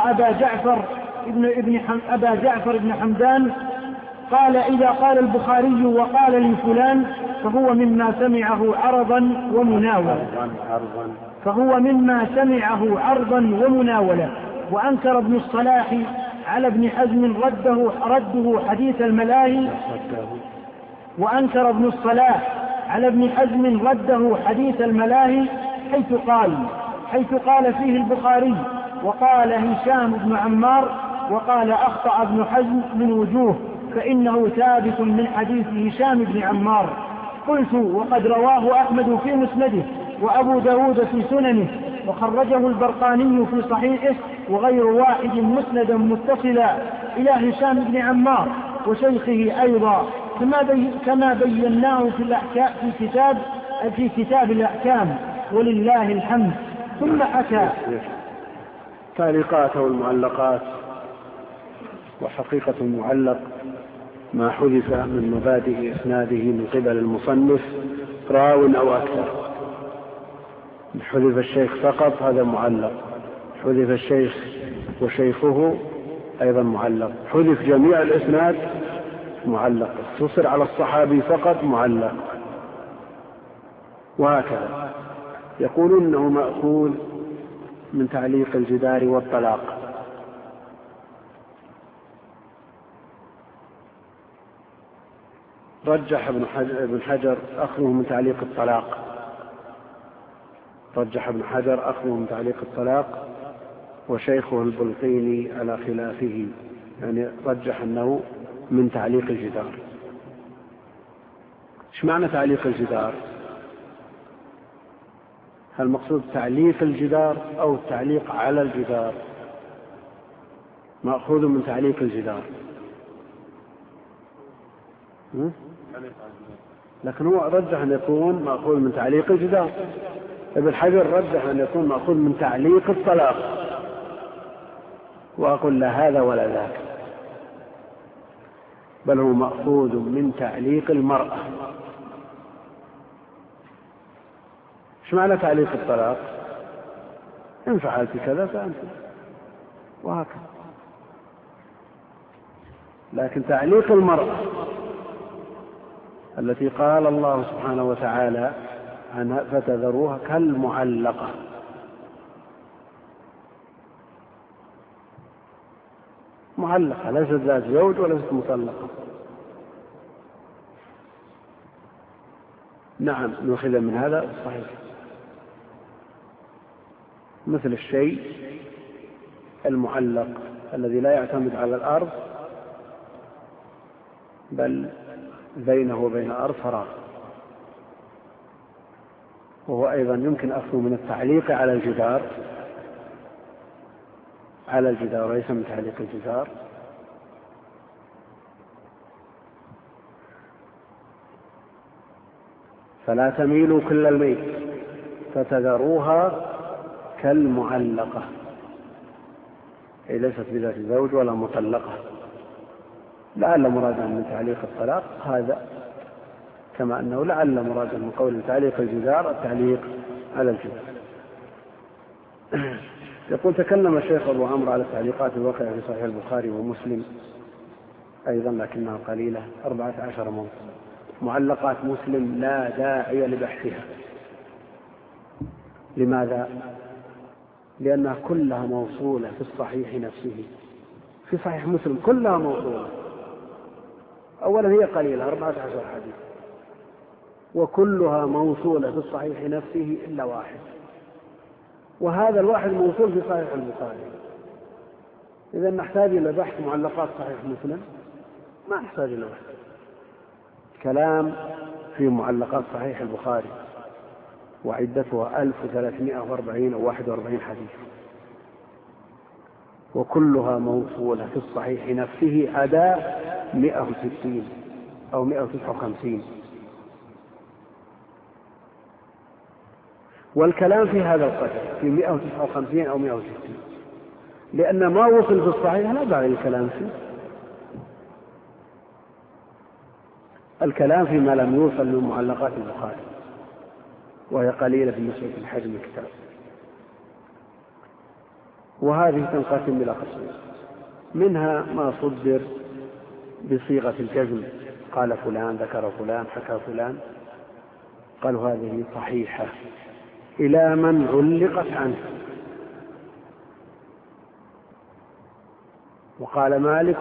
أبا جعفر بن حمدان قال: إذا قال البخاري وقال لي فلان فهو مما سمعه عرضا ومناولة. وأنكر ابن الصلاح على ابن حزم رده حديث الملاهي حيث قال فيه البخاري وقال هشام بن عمار وقال أخطأ ابن حزم من وجوه، فإنه ثابت من حديث هشام بن عمار. قلت: وقد رواه أحمد في مسنده وأبو داود في سننه، وخرجه البرقاني في صحيحه وغير واحد مسندا متصلا إلى هشام بن عمار وشيخه أيضا، كما بيناه في كتاب الأحكام، ولله الحمد. ثم حكى تعليقات والمعلقات. وحقيقة المعلق ما حذف من مبادئ إسناده من قبل المصنف راو أو أكثر. حذف الشيخ فقط هذا معلق، حذف الشيخ وشيخه أيضا معلق، حذف جميع الإسناد معلق، اقتصر على الصحابي فقط معلق، وهكذا. يقولون أنه مأخوذ من تعليق الجدار والطلاق. رجح ابن حجر أخذه من تعليق الطلاق، وشيخه البلقيني على خلافه، يعني رجح أنه من تعليق الجدار. ايش معنى تعليق الجدار؟ هل المقصود تعليق الجدار أو التعليق على الجدار؟ مأخوذ من تعليق الجدار، لكن هو رجح أن يكون مأخوذ من تعليق الجدار. ابن حجر رجح أن يكون مأخوذ من تعليق الطلاق، وأقول لا هذا ولا ذاك، بل هو مأخوذ من تعليق المرأة. ايش معنى تعليق الطلاق؟ إن فعلت كذا فأنت، وهكذا. لكن تعليق المرأة التي قال الله سبحانه وتعالى عنها فتذروها كالمعلقة، معلقة ليست ذات زوج وليست مطلقة. نعم نأخذ من هذا صحيح، مثل الشيء المعلق الذي لا يعتمد على الأرض بل بينه وبين الأرض فراغ، وهو أيضا يمكن أخذه من التعليق على الجدار وليس من تعليق الجدار. فلا تميلوا كل الميل فتذروها كالمعلقة، أي ليست بذات زوج ولا مطلقة. لعل مرادا من تعليق الطلاق هذا، كما أنه لعل مرادا من قول تعليق الجدار التعليق على الجدار. يقول تكلم الشيخ أبو عمرو على التعليقات الواقعة في صحيح البخاري ومسلم أيضا لكنها قليلة، 14 موضع. معلقات مسلم لا داعي لبحثها. لماذا؟ لأنها كلها موصولة في الصحيح نفسه، في صحيح مسلم كلها موصولة. أولا هي قليلة 14 حديث، وكلها موصولة في الصحيح نفسه إلا واحد، وهذا الواحد موصول في صحيح البخاري. إذا نحتاج إلى بحث معلقات صحيح مسلم؟ ما نحتاج إلى بحث. كلام في معلقات صحيح البخاري وعدتها 1340 أو 41 حديث، وكلها موصولة في الصحيح نفسه عدا 160 أو 159. والكلام في هذا القدر في 159 أو 160، لأن ما وصل في الصحيح لا داعي للكلام فيه. الكلام فيما لم يوصل من معلقات البخاري، وهي قليلة بالنسبة لحجم الكتاب. وهذه تنقسم إلى قسمين، منها ما صدر بصيغة الجزم، قال فلان ذكر فلان حكى فلان، قالوا هذه صحيحة إلى من علقت عنه. وقال مالك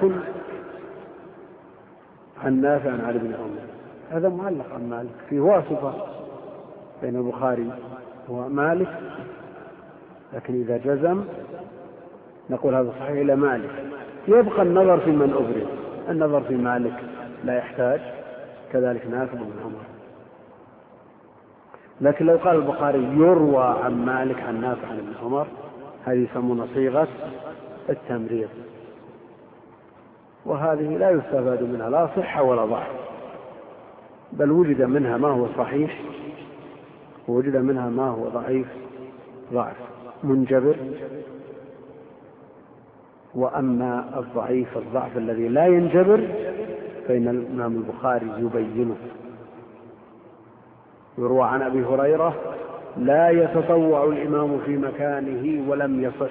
عن نافع عن علي بن عمر، هذا معلق عن مالك، في واسطة بين البخاري ومالك، لكن إذا جزم نقول هذا صحيح إلى مالك. يبقى النظر في من أبرز، النظر في مالك لا يحتاج، كذلك نافع بن عمر. لكن لو قال البخاري يروى عن مالك عن نافع عن ابن عمر، هذه يسمون صيغة التمريض، وهذه لا يستفاد منها لا صحة ولا ضعف، بل وجد منها ما هو صحيح ووجد منها ما هو ضعف منجبر. وأما الضعف الذي لا ينجبر فإن الإمام البخاري يبينه. يروى عن أبي هريرة لا يتطوع الإمام في مكانه ولم يصح.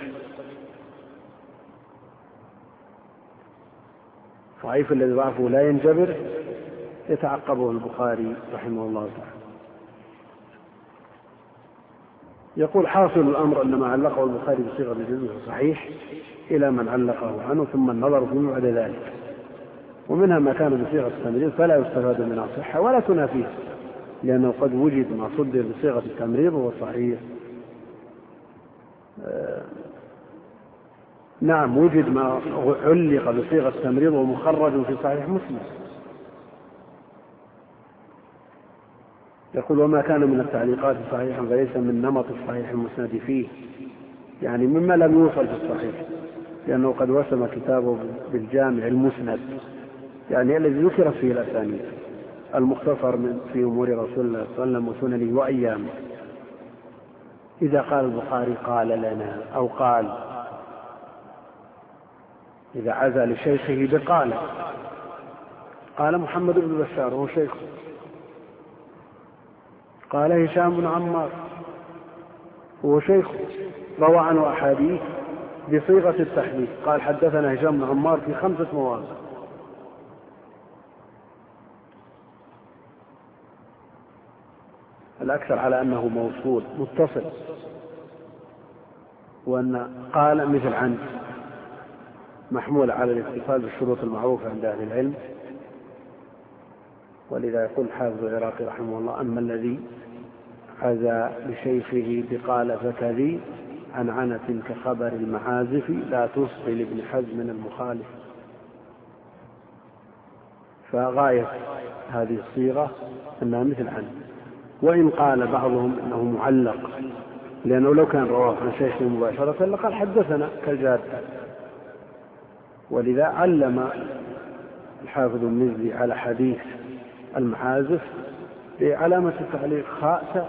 ضعيف الذي ضعفه لا ينجبر يتعقبه البخاري رحمه الله تعالى. يقول حاصل الأمر أن ما علقه البخاري بصيغة الجزم صحيح إلى من علقه عنه، ثم النظر فيه بعد ذلك. ومنها ما كان بصيغة التمريض فلا يستفاد منها صحة ولا تنافيه، لأنه قد وجد ما صدر بصيغة التمريض وهو صحيح. نعم وجد ما علق بصيغة التمريض ومخرج في صحيح مسلم. يقول وما كان من التعليقات صحيحا فليس من نمط الصحيح المسند فيه، يعني مما لم يوصل في الصحيح، لأنه قد وسم كتابه بالجامع المسند، يعني الذي ذكرت فيه الأسانيد، المختصر في أمور رسول الله صلى الله عليه وسلم وسننه وأيامه. إذا قال البخاري قال لنا أو قال، إذا عزى لشيخه بقال، قال محمد بن بشار هو شيخه، قال هشام بن عمار هو شيخه، روى عنه أحاديث بصيغة التحديث، قال حدثنا هشام بن عمار في 5 مواضع. الأكثر على أنه موصول متصل، وأن قال مثل عن محمول على الاتصال بالشروط المعروفة عند أهل العلم. ولذا يقول الحافظ العراقي رحمه الله أما الذي عزى لشيخه بقال فكذي عن عنة كخبر المعازف لا تصغي لابن حزم المخالف. فغاية هذه الصيغة أنها مثل عنه، وإن قال بعضهم أنه معلق، لأنه لو كان رواه عن شيخه مباشرة لقال حدثنا كالجادة. ولذا علم الحافظ المزي على حديث المعازف بعلامة التعليق خاء.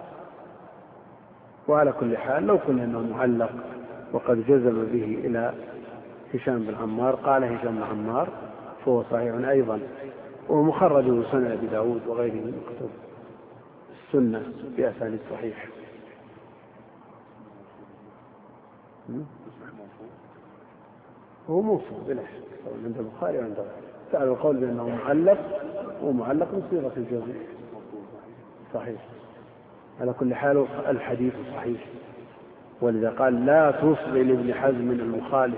وعلى كل حال لو قلنا أنه معلق وقد جزم به إلى هشام بن عمار، قال هشام بن عمار، فهو صحيح أيضا، ومخرج سنن أبي داود وغيره من كتب السنة بأسانيد صحيح. هو موصول بلا شك عند البخاري وعند غيره. تعالى القول بأنه معلق ومعلق بصيغة الجزم صحيح. على كل حال الحديث صحيح، ولذا قال لا تصغي لابن حزم المخالف.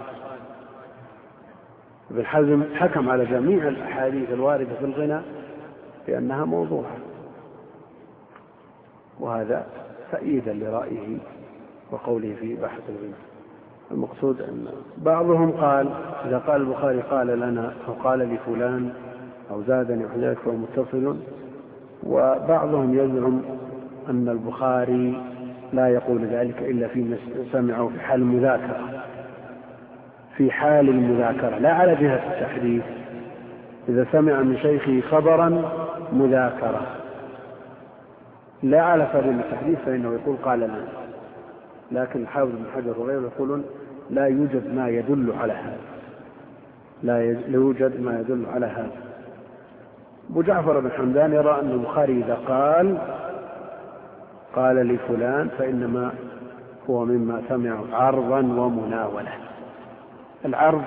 ابن حزم حكم على جميع الأحاديث الواردة في الغنى بأنها موضوعة، وهذا تأييدا لرأيه وقوله في بحث الغنى. المقصود أن بعضهم قال إذا قال البخاري قال لنا أو قال لفلان أو زادني وحذاك فهو متصل، وبعضهم يزعم أن البخاري لا يقول ذلك إلا فيما سمعه في حال المذاكرة، في حال المذاكرة لا على جهة التحديث. إذا سمع من شيخه خبرا مذاكرة لا على سبيل التحديث فإنه يقول قال لنا. لكن الحافظ بن حجر وغيره يقولون لا يوجد ما يدل على هذا، لا يوجد ما يدل على هذا. أبو جعفر بن حمدان يرى أن البخاري إذا قال لفلان فإنما هو مما سمع عرضا ومناولة. العرض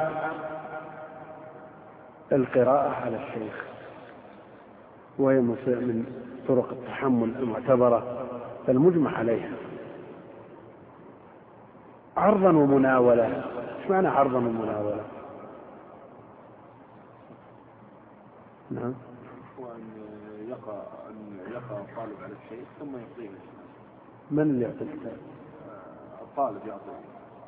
القراءة على الشيخ، وهي من طرق التحمل المعتبرة المجمع عليها. عرضا ومناولة، ايش معنى عرضا ومناولة؟ نعم، هو أن يقع الطالب على الشيء ثم يعطيه. من اللي يعطي الكتاب؟ الطالب يعطيه.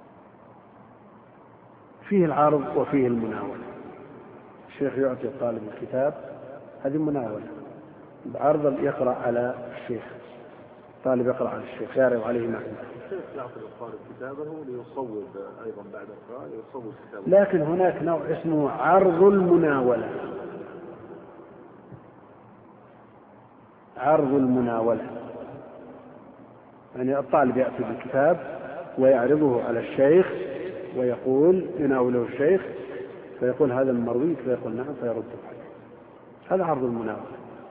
فيه العرض وفيه المناولة. الشيخ يعطي الطالب الكتاب، هذه مناولة. العرض يقرأ على الشيخ، الطالب يقرأ على الشيخ يعرض عليه ما عنده. الشيخ يعطي الطالب كتابه ليصوب أيضا بعد القراءة يصوب كتابه. لكن هناك نوع اسمه عرض المناولة. عرض المناولة يعني الطالب يأتي بالكتاب ويعرضه على الشيخ ويقول يناوله الشيخ فيقول هذا المروي فيقول نعم فيرد عليه. هذا عرض المناولة.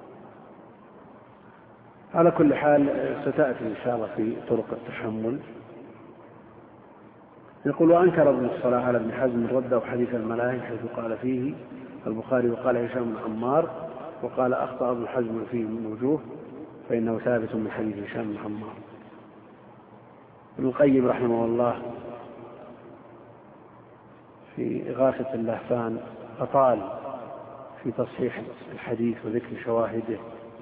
على كل حال ستأتي إن شاء الله في طرق التحمل. يقول وأنكر ابن الصلاح على ابن حزم رده حديث الملاهي حيث قال فيه البخاري وقال هشام بن عمار، وقال أخطأ ابن حزم فيه من وجوه فإنه ثابت من حديث هشام بن عمار. ابن القيم رحمه الله في إغاثة اللهفان أطال في تصحيح الحديث وذكر شواهده،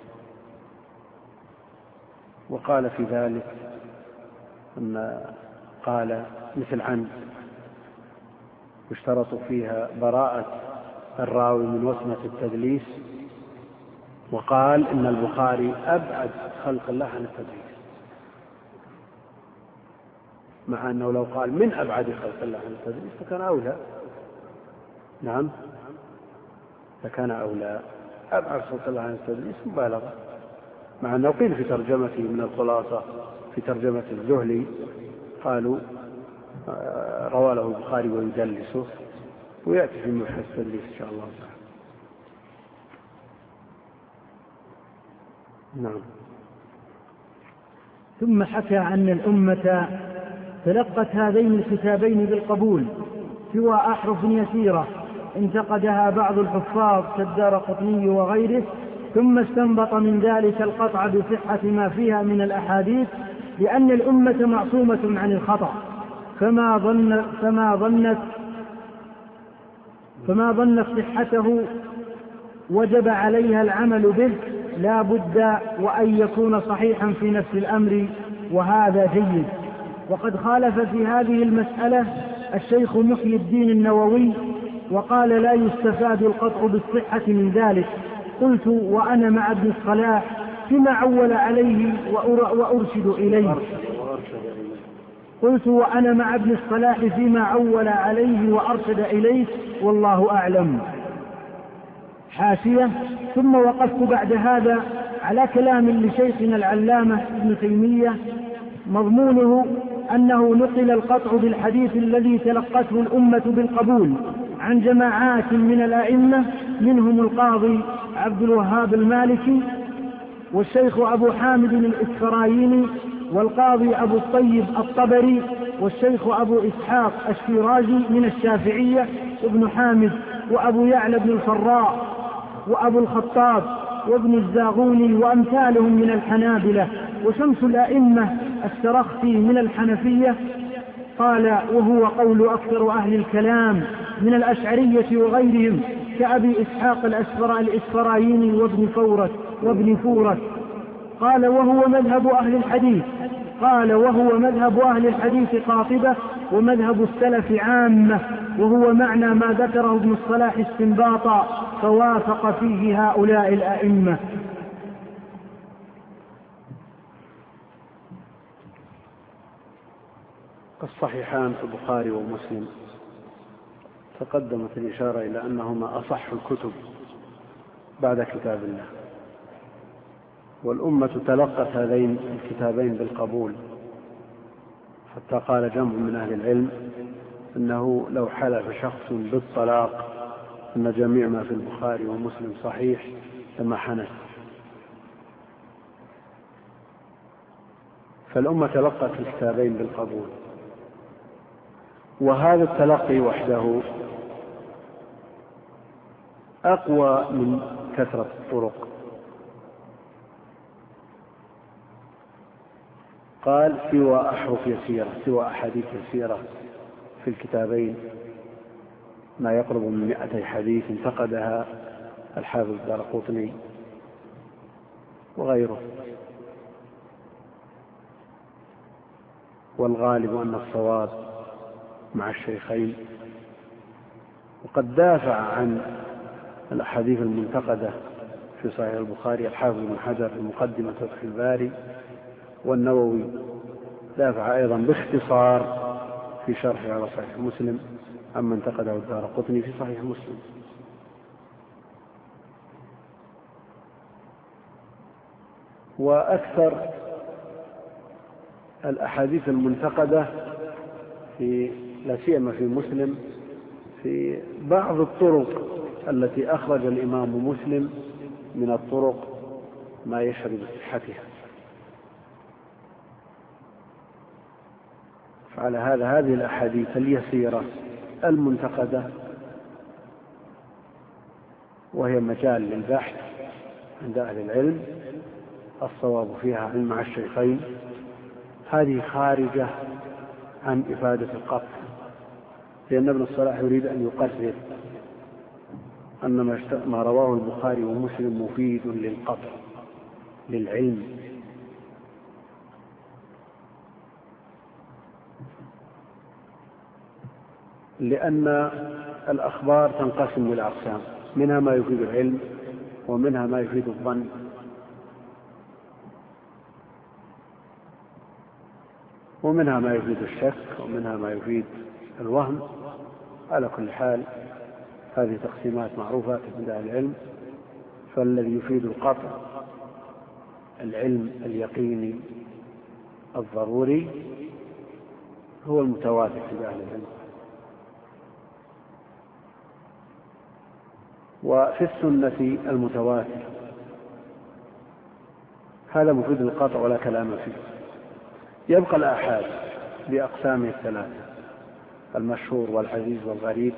وقال في ذلك أن قال مثل عن واشترطوا فيها براءة الراوي من وسمة التدليس، وقال إن البخاري أبعد خلق الله عن التدليس، مع أنه لو قال من أبعد خلق الله عن التدليس فكان أولى. نعم، فكان أولى. أبعد خلق الله عن التدليس مبالغة، مع أنه قيل في ترجمته من الخلاصة في ترجمة الزهلي قالوا روى له البخاري ويدلسه، ويأتي في مبحث التدليس إن شاء الله تعالى. نعم. ثم حكى أن الأمة تلقت هذين الكتابين بالقبول سوى أحرف يسيرة انتقدها بعض الحفاظ كالدارقطني وغيره، ثم استنبط من ذلك القطع بصحة ما فيها من الأحاديث، لأن الأمة معصومة عن الخطأ، فما ظنت صحته وجب عليها العمل به، لا بد وأن يكون صحيحا في نفس الأمر، وهذا جيد. وقد خالف في هذه المسألة الشيخ محي الدين النووي وقال لا يستفاد القطع بالصحة من ذلك. قلت وأنا مع ابن الصلاح فيما عول عليه وأرشد إليه. قلت وأنا مع ابن الصلاح فيما عول عليه وأرشد إليه، والله أعلم. حاشية. ثم وقفت بعد هذا على كلام لشيخنا العلامة ابن تيمية مضمونه أنه نقل القطع بالحديث الذي تلقته الأمة بالقبول عن جماعات من الأئمة، منهم القاضي عبد الوهاب المالكي والشيخ أبو حامد الإسفرايني والقاضي أبو الطيب الطبري والشيخ أبو إسحاق الشيرازي من الشافعية وابن حامد وأبو يعلى بن الفراء وأبو الخطاب وابن الزاغوني وأمثالهم من الحنابلة، وشمس الأئمة السرخسي من الحنفية. قال وهو قول أكثر أهل الكلام من الأشعرية وغيرهم كأبي إسحاق الإسفرايني وابن فورة. قال وهو مذهب أهل الحديث. قال وهو مذهب أهل الحديث قاطبة ومذهب السلف عامة، وهو معنى ما ذكره ابن الصلاح استنباطا، فوافق فيه هؤلاء الأئمة. الصحيحان في البخاري ومسلم تقدمت الإشارة إلى أنهما أصح الكتب بعد كتاب الله، والأمة تلقت هذين الكتابين بالقبول، حتى قال جمع من أهل العلم أنه لو حلف شخص بالطلاق أن جميع ما في البخاري ومسلم صحيح لما حنث. فالأمة تلقت الكتابين بالقبول، وهذا التلقي وحده أقوى من كثرة الطرق. قال سوى أحرف يسيرة، سوى أحاديث يسيرة في الكتابين، ما يقرب من 200 حديث انتقدها الحافظ الدارقطني وغيره، والغالب أن الصواب مع الشيخين. وقد دافع عن الأحاديث المنتقدة في صحيح البخاري الحافظ بن حجر في مقدمة فتح الباري، والنووي دافع أيضا باختصار في شرحه على صحيح مسلم عما انتقده الدارقطني في صحيح مسلم. وأكثر الأحاديث المنتقدة في لا سيما في مسلم في بعض الطرق التي أخرج الإمام مسلم من الطرق ما يشهد بصحتها. فعلى هذا هذه الأحاديث اليسيرة المنتقدة، وهي مجال للبحث عند أهل العلم الصواب فيها مع الشيخين، هذه خارجة عن إفادة القطع، لأن ابن الصلاح يريد أن يقرر أن ما رواه البخاري ومسلم مفيد للقطع للعلم. لأن الأخبار تنقسم إلى أقسام، منها ما يفيد العلم ومنها ما يفيد الظن، ومنها ما يفيد الشك ومنها ما يفيد الوهم. على كل حال هذه تقسيمات معروفة عند أهل العلم. فالذي يفيد القطع العلم اليقيني الضروري هو المتواتر عند أهل العلم. وفي السنة المتواتر هذا مفيد القطع ولا كلام فيه. يبقى الآحاد بأقسامه الثلاثة: المشهور والعزيز والغريب.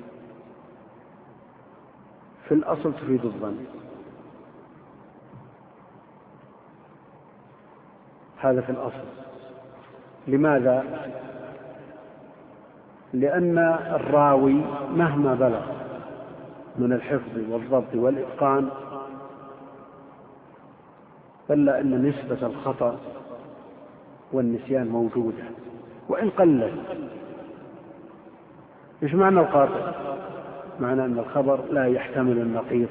في الأصل تفيد الظن، هذا في الأصل. لماذا؟ لأن الراوي مهما بلغ من الحفظ والضبط والإتقان إلا أن نسبة الخطأ والنسيان موجودة وإن قلت. إيش معنى القاطع؟ معنى أن الخبر لا يحتمل النقيض،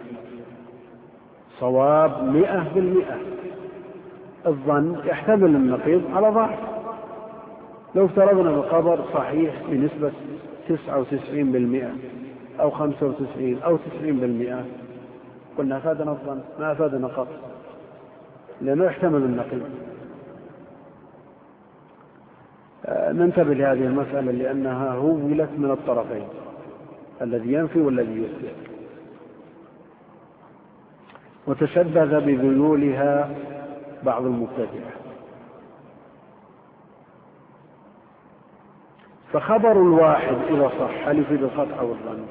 صواب 100%. الظن يحتمل النقيض على ضعف. لو افترضنا الخبر صحيح بنسبة 99% أو 95 أو 90%، قلنا أفادنا الظن ما أفادنا قطع، لأنه يحتمل النقيض. ننتبه لهذه المسألة لأنها هولت من الطرفين، الذي ينفي والذي يثبت، وتشبث بذيولها بعض المبتدعة. فخبر الواحد إذا صح هل يفيد القطع أو الظن؟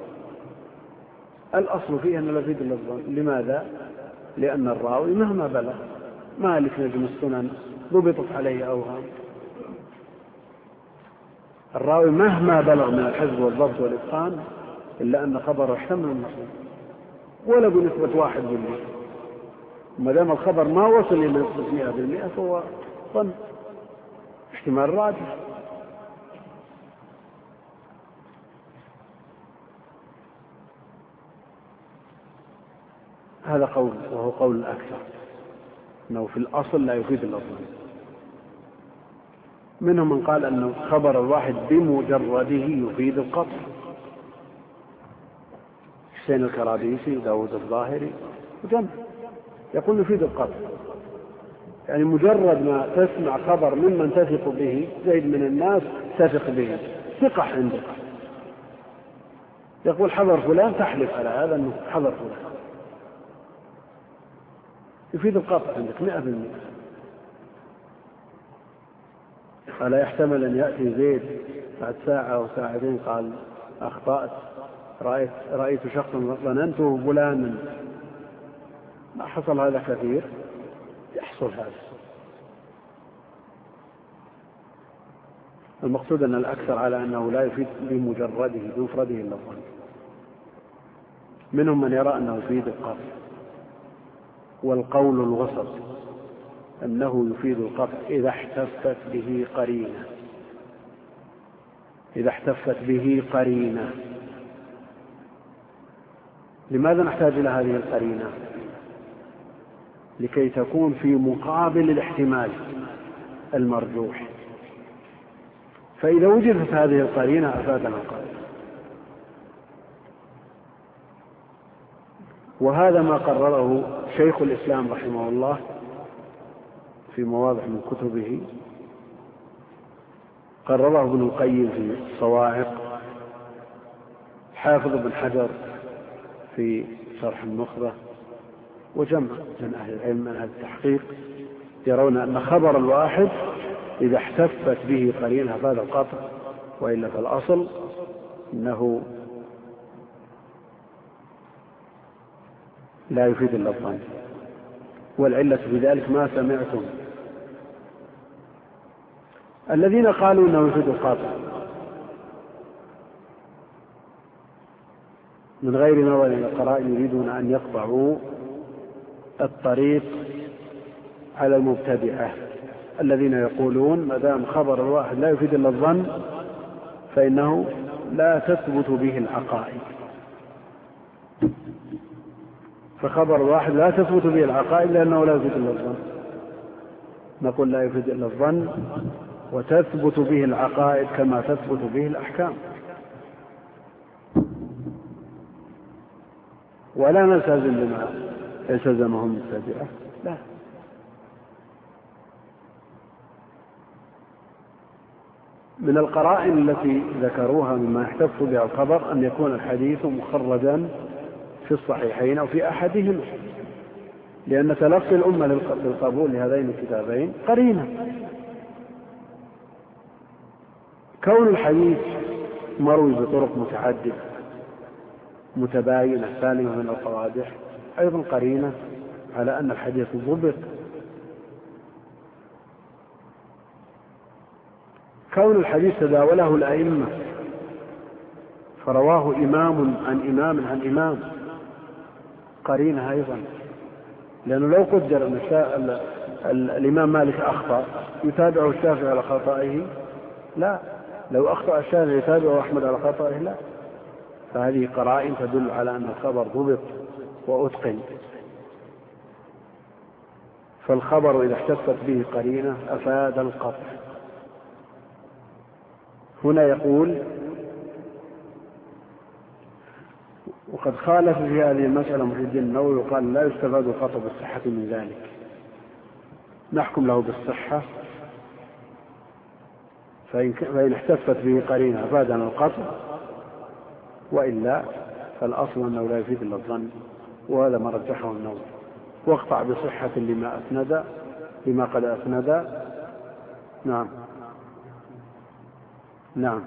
الأصل فيه أن لا يفيد إلا الظن. لماذا؟ لأن الراوي مهما بلغ، مالك نجم السنن ضبطت عليه أوهام، الراوي مهما بلغ من الحفظ والضبط والإتقان إلا أن خبره يحتمل النقيض ولا بنسبة 1%. ما دام الخبر ما وصل إلى نسبة 100% فهو ظن، احتمال راجح. هذا قول، وهو قول الأكثر، أنه في الأصل لا يفيد إلا الظن. منهم من قال أن خبر الواحد بمجرده يفيد القطع، حسين الكرابيسي وداود الظاهري وجمع يقول يفيد القطع، يعني مجرد ما تسمع خبر ممن تثق به، زيد من الناس تثق به، ثقة عندك، يقول حضر فلان، تحلف على هذا أنه حضر فلان، يفيد القطع عندك 100%. فلا يحتمل أن يأتي زيد بعد ساعة أو ساعتين قال أخطأت، رأيت شخصا ظننته فلانا. ما حصل هذا كثير، يحصل هذا. المقصود أن الأكثر على أنه لا يفيد بمجرده بمفرده إلا الظن. منهم من يرى أنه يفيد القطع، والقول الوسط أنه يفيد القطع إذا احتفت به قرينة. إذا احتفت به قرينة. لماذا نحتاج إلى هذه القرينة؟ لكي تكون في مقابل الاحتمال المرجوح. فإذا وجدت هذه القرينة أفادنا القطع. وهذا ما قرره شيخ الإسلام رحمه الله في مواضع من كتبه، قرره ابن القيم في الصواعق، حافظ ابن حجر في شرح النخبة، وجمع من أهل العلم من أهل التحقيق يرون أن خبر الواحد إذا احتفت به قرينة فهذا القطع، وإلا فالأصل أنه لا يفيد إلا الظن. والعلة في ذلك ما سمعتم الذين قالوا أنه يفيد القطع من غير نظر إلى القرائن يريدون أن يقطعوا الطريق على المبتدعة الذين يقولون ما دام خبر الواحد لا يفيد إلا الظن فإنه لا تثبت به العقائد، فخبر واحد لا تثبت به العقائد لأنه لا يفيد إلا الظن، نقول لا يفيد إلا الظن، وتثبت به العقائد كما تثبت به الأحكام. ولا نلتزم بما التزمهم المبتدئة، لا. من القرائن التي ذكروها مما يحتف بها الخبر أن يكون الحديث مخرجا في الصحيحين أو في أحدهما، لأن تلقي الأمة للقبول لهذين الكتابين قرينة. كون الحديث مروي بطرق متعددة متباينة سالمة من القوادح أيضا قرينة على أن الحديث ضبط. كون الحديث تداوله الأئمة فرواه إمام عن إمام عن إمام قرينة أيضا، لأنه لو قدر أن الإمام مالك أخطأ يتابعه الشافعي على خطئه؟ لا. لو أخطأ الشافعي يتابعه أحمد على خطئه؟ لا. فهذه قرائن تدل على أن الخبر ضبط وأتقن. فالخبر إذا احتفت به قرينة أفاد القطع. هنا يقول: وقد خالف في هذه المسألة محي الدين النووي وقال لا يستفاد القطع بالصحة من ذلك، نحكم له بالصحة، فإن احتفت به قرينة أفادنا القطع، وإلا فالأصل أنه لا يفيد إلا الظن، وهذا ما رجحه النووي. واقطع بصحة لما قد أسند. نعم نعم.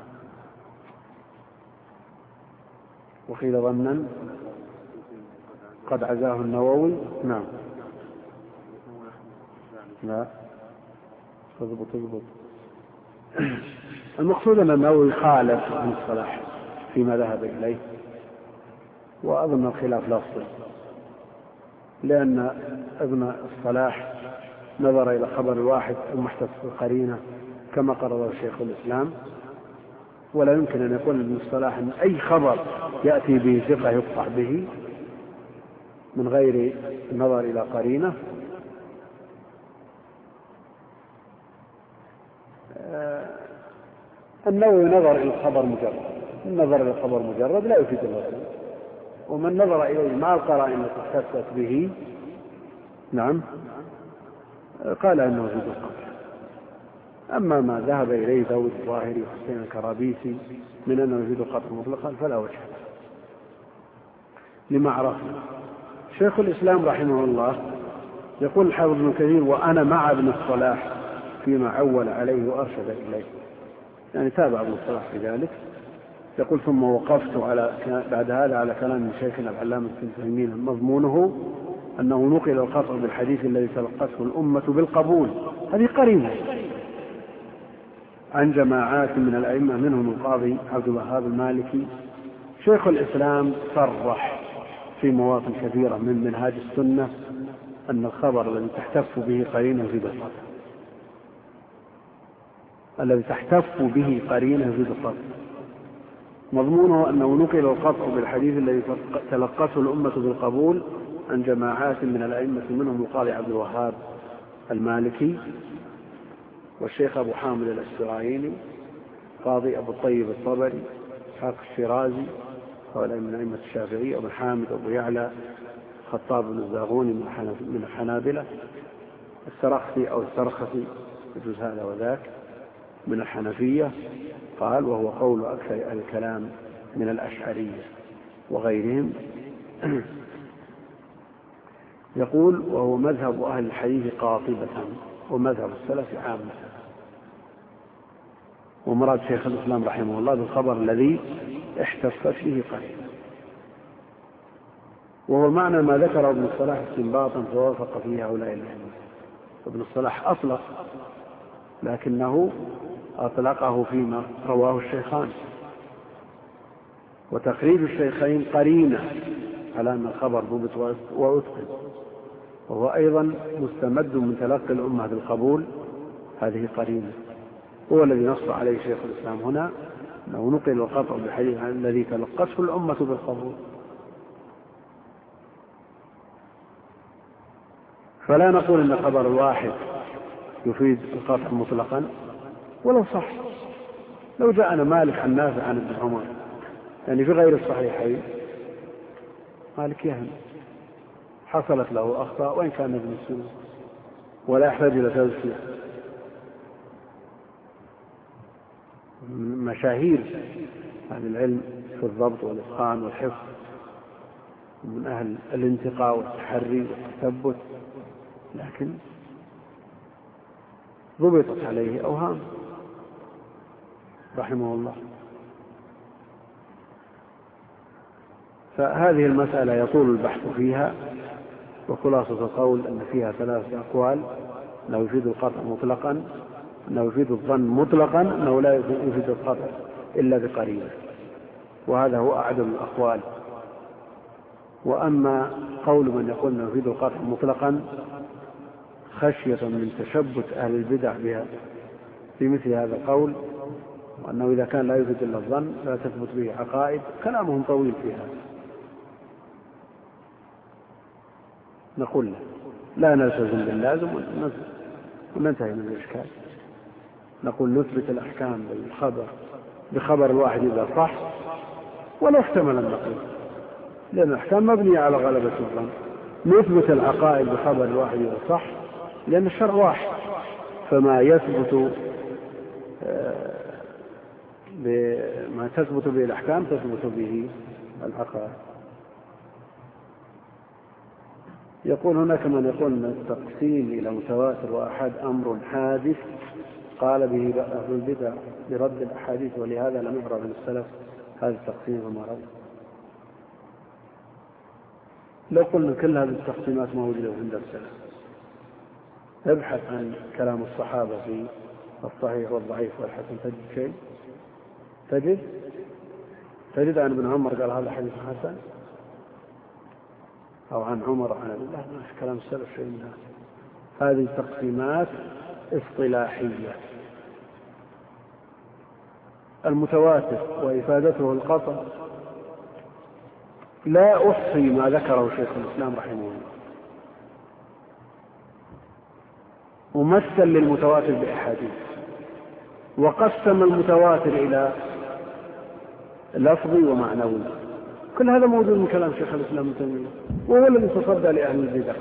وقيل ضمنا قد عزاه النووي. نعم. لا تضبط. المقصود أن النووي خالف ابن الصلاح فيما ذهب إليه، وأظن الخلاف لفظي، لأن ابن الصلاح نظر إلى خبر واحد المحتف بالقرينة كما قرره شيخ الإسلام، ولا يمكن أن يقول ابن الصلاح أن أي خبر يأتي به ثقة يقطع به من غير النظر إلى قرينة. النووي نظر إلى الخبر مجرد، النظر إلى الخبر مجرد لا يفيد الوصول، ومن نظر إليه مع القرائن التي احتفت به نعم قال أنه يفيد القطع. أما ما ذهب إليه داود الظاهري وحسين الكرابيسي من أنه يفيد القطع مطلقا فلا وجه لما عرفنا. شيخ الإسلام رحمه الله يقول الحافظ ابن كثير: وأنا مع ابن الصلاح فيما عول عليه وأرشد إليه، يعني تابع ابن الصلاح في ذلك. يقول: ثم وقفت بعد هذا على كلام شيخنا العلامة ابن تيمية مضمونه أنه نقل القطع بالحديث الذي تلقته الأمة بالقبول، هذه قرينة عن جماعات من الأئمة منهم القاضي عبد الوهاب المالكي. شيخ الإسلام صرح في مواطن كثيرة من منهاج السنة أن الخبر الذي تحتف به قرينة يفيد القطع، الذي تحتف به قرينة يفيد القطع. مضمونه أنه نقل القطع بالحديث الذي تلقته الأمة بالقبول عن جماعات من الأئمة منهم القاضي عبد الوهاب المالكي والشيخ أبو حامد الأسفرايني، قاضي أبو الطيب الطبري، إسحاق الشيرازي، هؤلاء من أئمة الشافعية، أبو حامد أبو يعلى، خطاب بن الزاغوني من الحنابلة، السرخسي أو السرخسي يجوز هذا وذاك من الحنفية، قال وهو قول أكثر الكلام من الأشعرية وغيرهم. يقول: وهو مذهب أهل الحديث قاطبة ومذهب السلف عامة. ومراد شيخ الإسلام رحمه الله بالخبر الذي احتفت فيه قرينة، وهو معنى ما ذكره ابن الصلاح استنباطا فوافق فيه هؤلاء الأئمة. ابن الصلاح أطلق، لكنه أطلقه فيما رواه الشيخان، وتخريج الشيخين قرينة على أن الخبر ضبط وأتقن، وهو أيضا مستمد من تلقي الأمة بالقبول، هذه قرينة. هو الذي نص عليه شيخ الإسلام هنا لو نقل القطع بحديث عن الذي تلقته الأمة بالقبول. فلا نقول إن خبر الواحد يفيد القطع مطلقا ولو صح. لو جاءنا مالك عن نافع عن ابن عمر يعني في غير الصحيحين مالك يهم حصلت له أخطاء وإن كان ابن السنة ولا يحتاج إلى تزكية. مشاهير أهل العلم في الضبط والإتقان والحفظ، من أهل الانتقاء والتحري والتثبت، لكن ضبطت عليه أوهام رحمه الله. فهذه المسألة يطول البحث فيها، وخلاصة القول أن فيها 3 أقوال: أنه يفيد القطع مطلقا، أنه يفيد الظن مطلقا، أنه لا يفيد القطع إلا بقرينة، وهذا هو أعدل الأقوال. وأما قول من يقول أنه يفيد القطع مطلقا خشية من تشبث أهل البدع بها في مثل هذا القول، وأنه إذا كان لا يفيد إلا الظن لا تثبت به عقائد، كلامهم طويل فيها. نقول له لا نلتزم باللازم وننتهي من الإشكال. نقول نثبت الأحكام بخبر الواحد إذا صح ولا احتمل النقل، لأن الأحكام مبنية على غلبة الظن. نثبت العقائد بخبر الواحد إذا صح، لأن الشرع واحد، فما يثبت ما تثبت به الأحكام تثبت به العقائد. يقول هناك من يقول أن التقسيم إلى متواتر وأحد أمر حادث قال به أهل البدع برد الأحاديث، ولهذا لم يعرف من السلف هذا التقسيم المرض. لو قلنا كل هذه التقسيمات موجودة عند السلف، ابحث عن كلام الصحابة في الصحيح والضعيف والحسن تجد شيء؟ تجد عن ابن عمر قال هذا حديث حسن، أو عن عمر عن الله، ما في كلام السلف شيء من هذا. هذه تقسيمات اصطلاحية. المتواتر وإفادته القطع لا أحصي ما ذكره شيخ الإسلام رحمه الله، ممثل للمتواتر بأحاديث، وقسم المتواتر إلى لفظي ومعنوي. كل هذا موجود من كلام شيخ الإسلام ابن تيمية، وهو الذي تصدى لأهل البدع.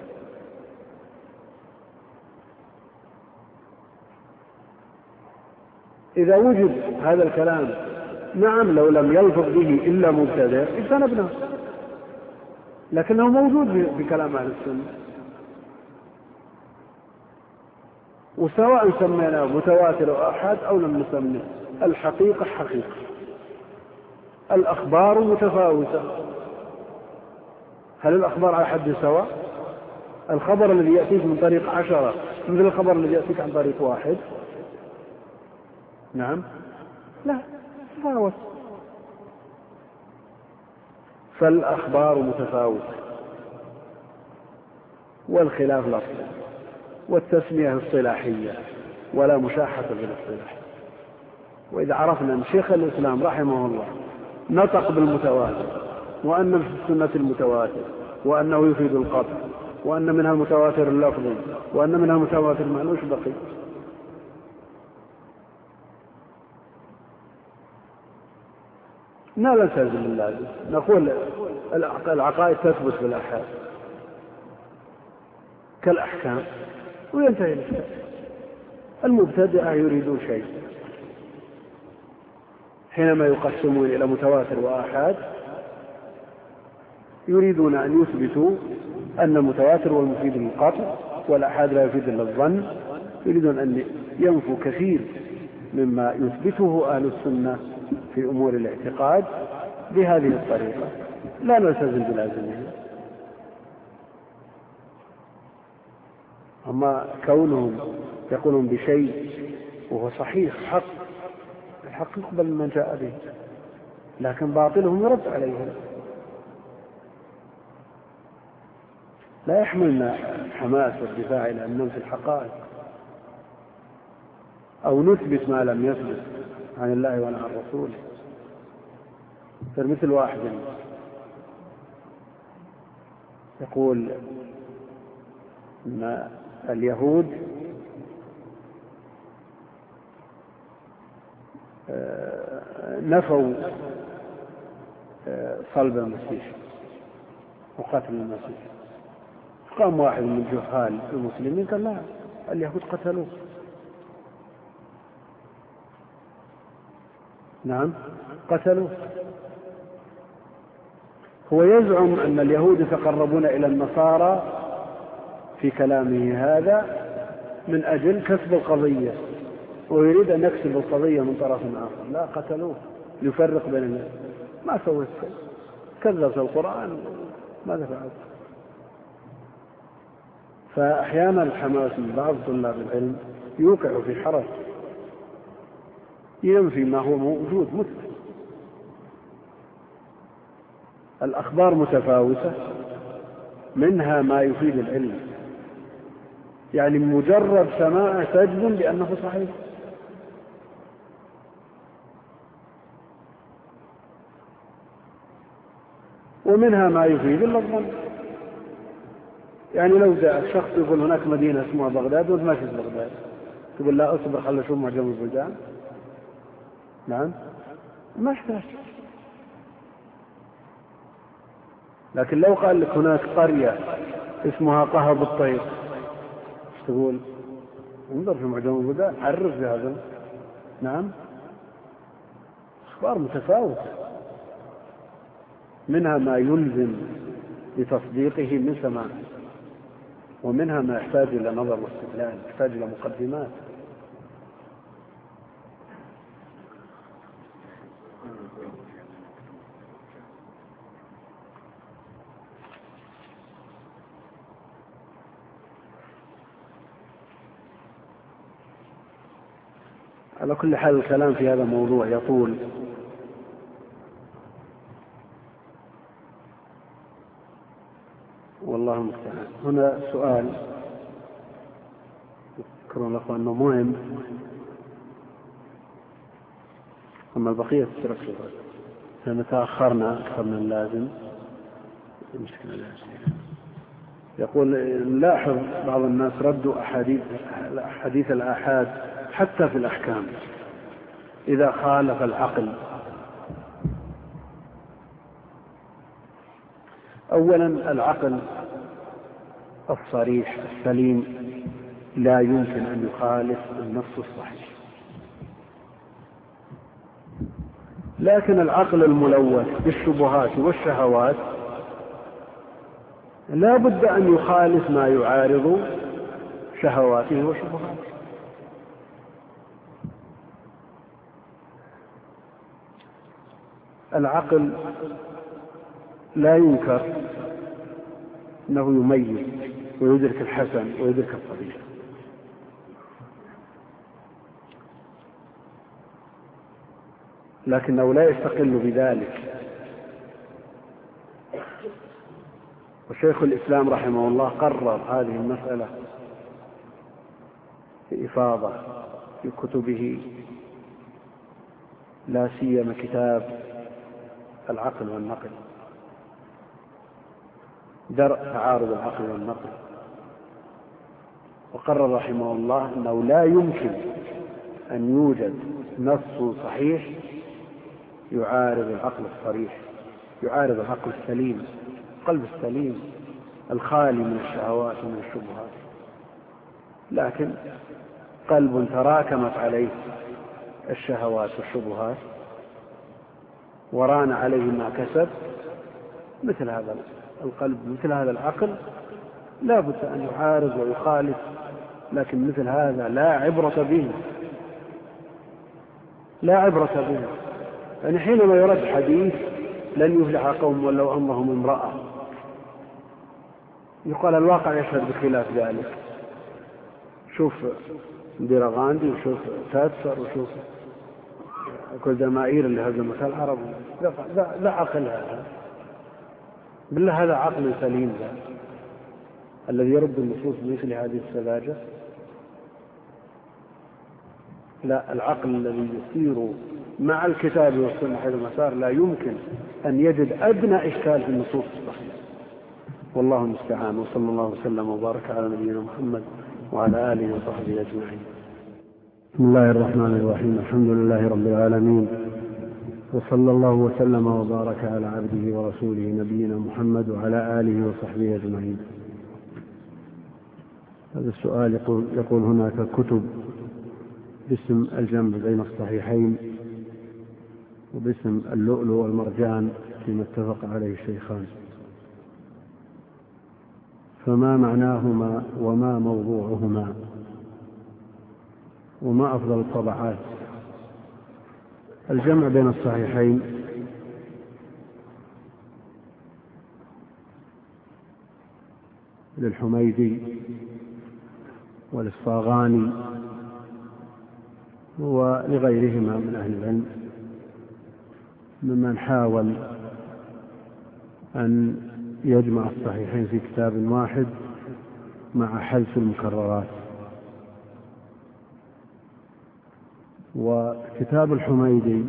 إذا وجد هذا الكلام نعم، لو لم يلفظ به إلا مبتدع اجتنبناه، لكنه موجود في كلام أهل السنة. وسواء سميناه متواتر أو أحد أو لم نسميه، الحقيقة حقيقة، الأخبار متفاوتة. هل الأخبار على حد سواء؟ الخبر الذي يأتيك من طريق 10 مثل الخبر الذي يأتيك عن طريق 1؟ نعم، لا، تفاوت. فالأخبار متفاوتة، والخلاف لفظي، والتسمية اصطلاحية، ولا مشاحة بالاصطلاح. وإذا عرفنا أن شيخ الإسلام رحمه الله نطق بالمتواتر، وأن في السنة المتواتر، وأنه يفيد القطع، وأن منها المتواتر اللفظي، وأن منها المتواتر المعنوي، بقي لا نلتزم باللازم. نقول العقائد تثبت بالأحاد كالأحكام وينتهي الإشكال. المبتدعة يريدون شيء حينما يقسمون إلى متواتر وآحاد، يريدون أن يثبتوا أن المتواتر هو المفيد للقطع والآحاد لا يفيد إلا الظن. يريدون أن ينفوا كثير مما يثبته أهل السنة في أمور الاعتقاد بهذه الطريقة. لا نلتزم بلازمه. أما كونهم يقولون بشيء وهو صحيح حق، الحق يقبل من جاء به، لكن باطلهم يرد عليهم. لا يحملنا حماس والدفاع إلى أن ننفي الحقائق أو نثبت ما لم يثبت عن الله ولا عن رسوله. فمثل واحد يقول ان اليهود نفوا صلب المسيح وقتل المسيح. قام واحد من جهال المسلمين قال لا، اليهود قتلوه. نعم قتلوه. هو يزعم أن اليهود يتقربون إلى النصارى في كلامه هذا من أجل كسب القضية، ويريد أن يكسب القضية من طرف آخر. لا، قتلوه يفرق بين الناس. ما سويت شيء، كذب القرآن، ماذا فعلت؟ فأحيانا الحماس من بعض طلاب العلم يوقع في حرج، ينفي ما هو موجود مثل. الأخبار متفاوتة، منها ما يفيد العلم، يعني مجرد سماع تجزم بأنه صحيح. ومنها ما يفيد الظن، يعني لو جاء شخص يقول هناك مدينة اسمها بغداد وانت ماشي في بغداد، تقول لا أصبر خلي أشوف معجم البلدان. نعم ما احتاج. لكن لو قال لك هناك قرية اسمها قهب الطير، ايش تقول؟ انظر في معجم البلدان، عرف بهذا. نعم أخبار متفاوتة، منها ما يلزم بتصديقه من سماع، ومنها ما يحتاج إلى نظر واستدلال، يحتاج إلى مقدمات. على كل حال الكلام في هذا الموضوع يطول، والله المستعان. هنا سؤال أذكر لكم أنه مهم، أما البقية تترك شغل، لأن تأخرنا أكثر من اللازم. يقول نلاحظ بعض الناس ردوا أحاديث الآحاد حتى في الأحكام إذا خالف العقل. أولا العقل الصريح السليم لا يمكن أن يخالف النص الصحيح، لكن العقل الملوث بالشبهات والشهوات لا بد أن يخالف ما يعارض شهواته وشبهاته. العقل لا ينكر أنه يميز ويدرك الحسن ويدرك القبيح، لكنه لا يستقل بذلك. وشيخ الإسلام رحمه الله قرر هذه المسألة في إفاضة في كتبه، لا سيما كتاب العقل والنقل، درء تعارض العقل والنقل. وقرر رحمه الله أنه لا يمكن أن يوجد نص صحيح يعارض العقل الصريح، يعارض العقل السليم، القلب السليم الخالي من الشهوات ومن الشبهات. لكن قلب تراكمت عليه الشهوات والشبهات وران عليه ما كسب، مثل هذا القلب مثل هذا العقل لا بد أن يعارض ويخالف، لكن مثل هذا لا عبرة به، لا عبرة به. يعني حينما يرد حديث لن يفلح قوم ولو أمرهم امرأة، يقال الواقع يشهد بخلاف ذلك. شوف انديرا غاندي وشوف تاتسر وشوف كل دمائير اللي هزمتها العرب، لا عقل هذا بالله، هذا عقل سليم ذا الذي يرد النصوص بمثل هذه السذاجة. لا، العقل الذي يسير مع الكتاب والسنة حيث المسار لا يمكن أن يجد أدنى إشكال في النصوص الصحيحة. والله المستعان، وصلى الله وسلم وبارك على نبينا محمد وعلى آله وصحبه أجمعين. بسم الله الرحمن الرحيم. الحمد لله رب العالمين، وصلى الله وسلم وبارك على عبده ورسوله نبينا محمد وعلى آله وصحبه أجمعين. هذا السؤال يقول هناك كتب باسم الجمع بين الصحيحين وباسم اللؤلؤ والمرجان فيما اتفق عليه الشيخان، فما معناهما وما موضوعهما وما أفضل الطبعات؟ الجمع بين الصحيحين للحميدي وللصاغاني ولغيرهما من أهل العلم ممن حاول أن يجمع الصحيحين في كتاب واحد مع حذف المكررات. وكتاب الحميدي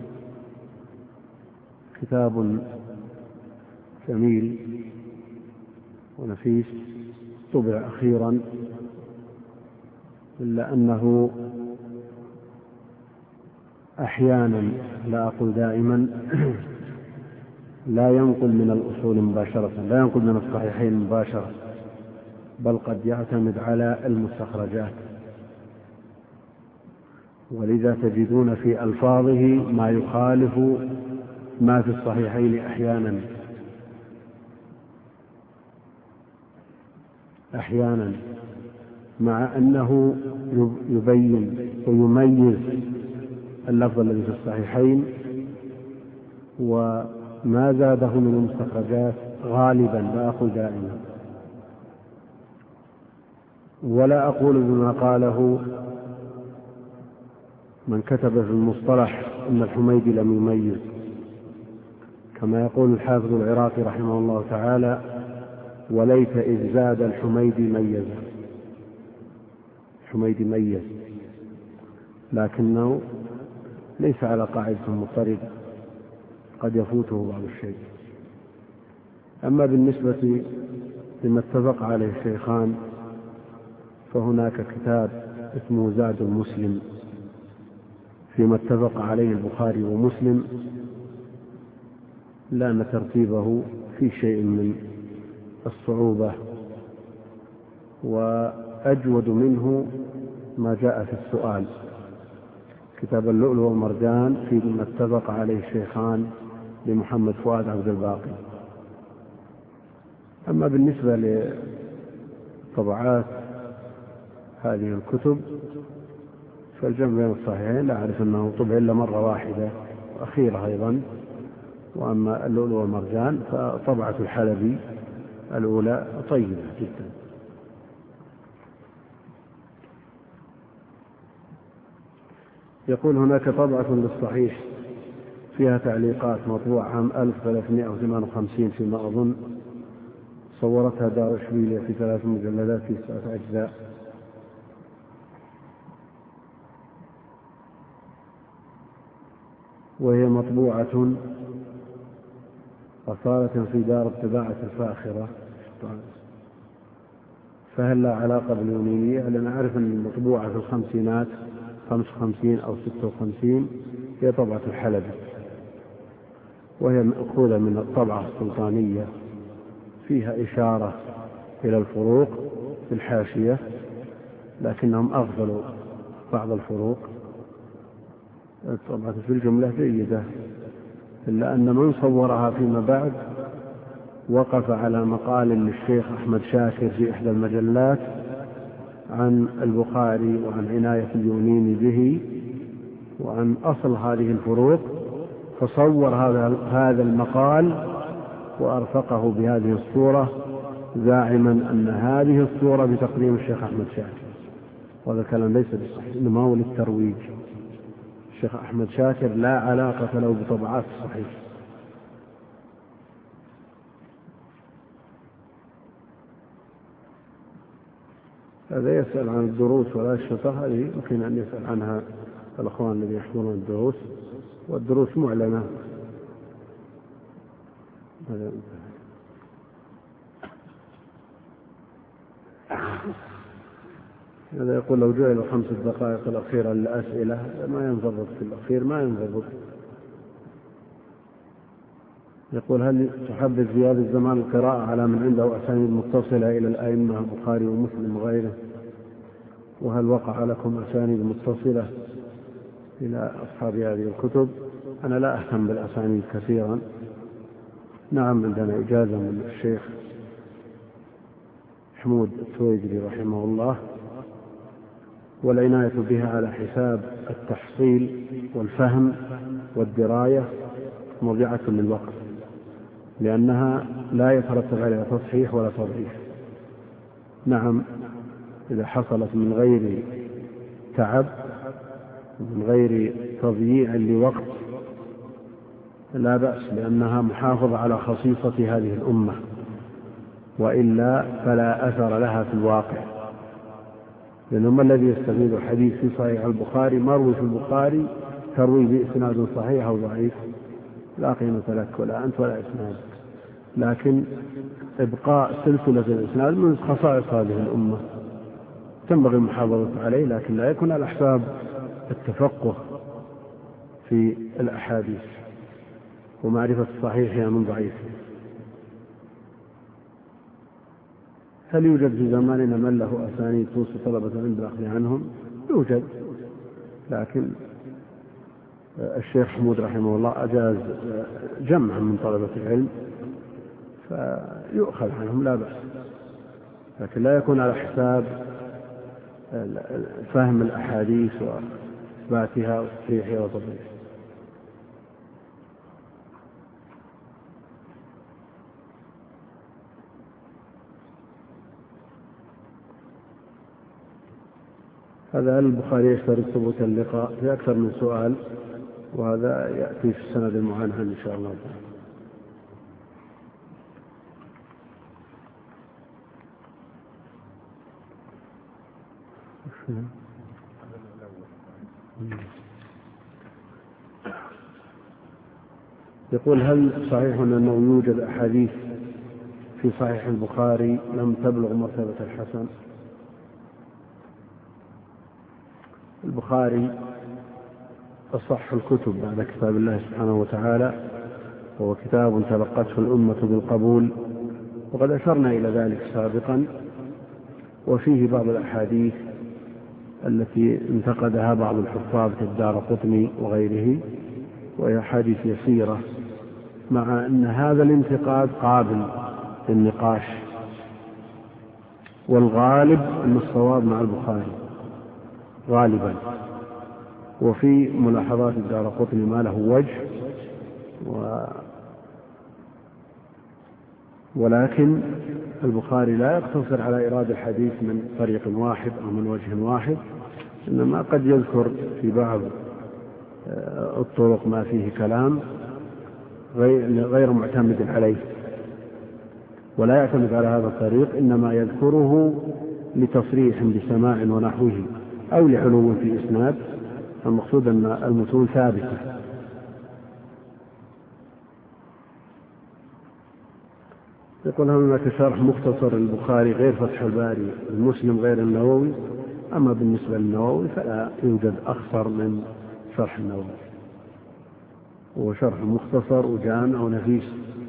كتاب جميل ونفيس، طبع أخيرا، إلا أنه أحيانا، لا أقول دائما، لا ينقل من الأصول مباشرة، لا ينقل من الصحيحين مباشرة، بل قد يعتمد على المستخرجات، ولذا تجدون في ألفاظه ما يخالف ما في الصحيحين أحيانا مع أنه يبين ويميز اللفظ الذي في الصحيحين، وما زاده من المستخرجات غالبا، لا أقول دائما، ولا أقول بما قاله من كتب في المصطلح أن الحميدي لم يميز، كما يقول الحافظ العراقي رحمه الله تعالى: وليت إذ زاد الحميدي ميز. الحميدي ميز، لكنه ليس على قاعدة مضطردة، قد يفوته بعض الشيء. أما بالنسبة لما اتفق عليه الشيخان، فهناك كتاب اسمه زاد المسلم فيما اتفق عليه البخاري ومسلم، لأن ترتيبه في شيء من الصعوبة، وأجود منه ما جاء في السؤال، كتاب اللؤلؤ والمرجان فيما اتفق عليه الشيخان لمحمد فؤاد عبد الباقي. أما بالنسبة لطبعات هذه الكتب فالجمع بين الصحيحين لا أعرف أنه طبع إلا مرة واحدة أخيرة أيضا. وأما اللؤلؤ والمرجان فطبعة الحلبي الأولى طيبة جدا. يقول هناك طبعة للصحيح فيها تعليقات مطبوعة عام 1358 فيما أظن، صورتها دار إشبيلية في 3 مجلدات في 9 أجزاء. وهي مطبوعة أصالة في دار الطباعة الفاخرة، فهل لا علاقة باليونانية؟ لأن أعرف أن المطبوعة في الخمسينات 55 أو 56 هي طبعة الحلبي، وهي مأخوذة من الطبعة السلطانية، فيها إشارة إلى الفروق في الحاشية، لكنهم أغفلوا بعض الفروق. الطبعة في الجملة جيدة، إلا أن من صورها فيما بعد وقف على مقال للشيخ أحمد شاكر في إحدى المجلات عن البخاري وعن عناية اليونيني به وعن أصل هذه الفروق، فصور هذا المقال وأرفقه بهذه الصورة، زاعما أن هذه الصورة بتقديم الشيخ أحمد شاكر. وهذا الكلام ليس بالصحيح، إنما هو للترويج. الشيخ أحمد شاكر لا علاقة له بطبعات الصحيح. هذا يسأل عن الدروس والأشرطة، هذه يمكن أن يسأل عنها الأخوان الذين يحضرون الدروس، والدروس معلنة. هذا يقول لو جعل 5 دقائق الأخيرة للأسئلة ما ينضبط في الأخير، ما ينضبط. يقول هل تحبذ في هذا الزمان القراءة على من عنده أسانيد متصلة إلى الأئمة البخاري ومسلم وغيره؟ وهل وقع لكم أسانيد متصلة إلى أصحاب هذه الكتب؟ أنا لا أهتم بالأسانيد كثيرا. نعم عندنا إجازة من الشيخ حمود التويجري رحمه الله، والعناية بها على حساب التحصيل والفهم والدراية مضيعة للوقت، لأنها لا يترتب عليها تصحيح ولا تضعيف. نعم إذا حصلت من غير تعب من غير تضييع لوقت لا بأس، لأنها محافظة على خصيصة هذه الأمة، وإلا فلا أثر لها في الواقع. لأنه ما الذي يستفيد الحديث في صحيح البخاري مروي في البخاري تروي بإسناد صحيح أو ضعيف؟ لا قيمة لك ولا أنت ولا إسناد. لكن إبقاء سلسلة الإسناد من خصائص هذه الأمة تنبغي المحافظة عليه، لكن لا يكون على حساب التفقه في الأحاديث ومعرفة الصحيح من ضعيف. هل يوجد في زماننا من له أسانيد توصي طلبة العلم بالأخذ عنهم؟ يوجد، لكن الشيخ حمود رحمه الله أجاز جمع من طلبة العلم فيؤخذ عنهم لا بأس، لكن لا يكون على حساب فهم الأحاديث وإثباتها وتصحيحها وتضعيفها. هذا البخاري يشترط ثبوت اللقاء في أكثر من سؤال، وهذا يأتي في السند المعنى إن شاء الله. يقول هل صحيح أنه يوجد أحاديث في صحيح البخاري لم تبلغ مرتبة الحسن؟ البخاري أصح الكتب بعد كتاب الله سبحانه وتعالى، وهو كتاب تلقته الأمة بالقبول، وقد أشرنا إلى ذلك سابقا. وفيه بعض الأحاديث التي انتقدها بعض الحفاظ كالدارقطني وغيره، وهي أحاديث يسيرة، مع أن هذا الانتقاد قابل للنقاش، والغالب أن الصواب مع البخاري غالبا. وفي ملاحظات الدارقطني ما له وجه، ولكن البخاري لا يقتصر على إيراد الحديث من طريق واحد أو من وجه واحد، إنما قد يذكر في بعض الطرق ما فيه كلام غير معتمد عليه، ولا يعتمد على هذا الطريق، إنما يذكره لتصريح بسماع ونحوه أو لعلو في إسناد. المقصود أن المتون ثابتة. يقول هناك شرح مختصر البخاري غير فتح الباري، المسلم غير النووي. أما بالنسبة للنووي فلا يوجد أخصر من شرح النووي، هو شرح مختصر وجامع ونفيس،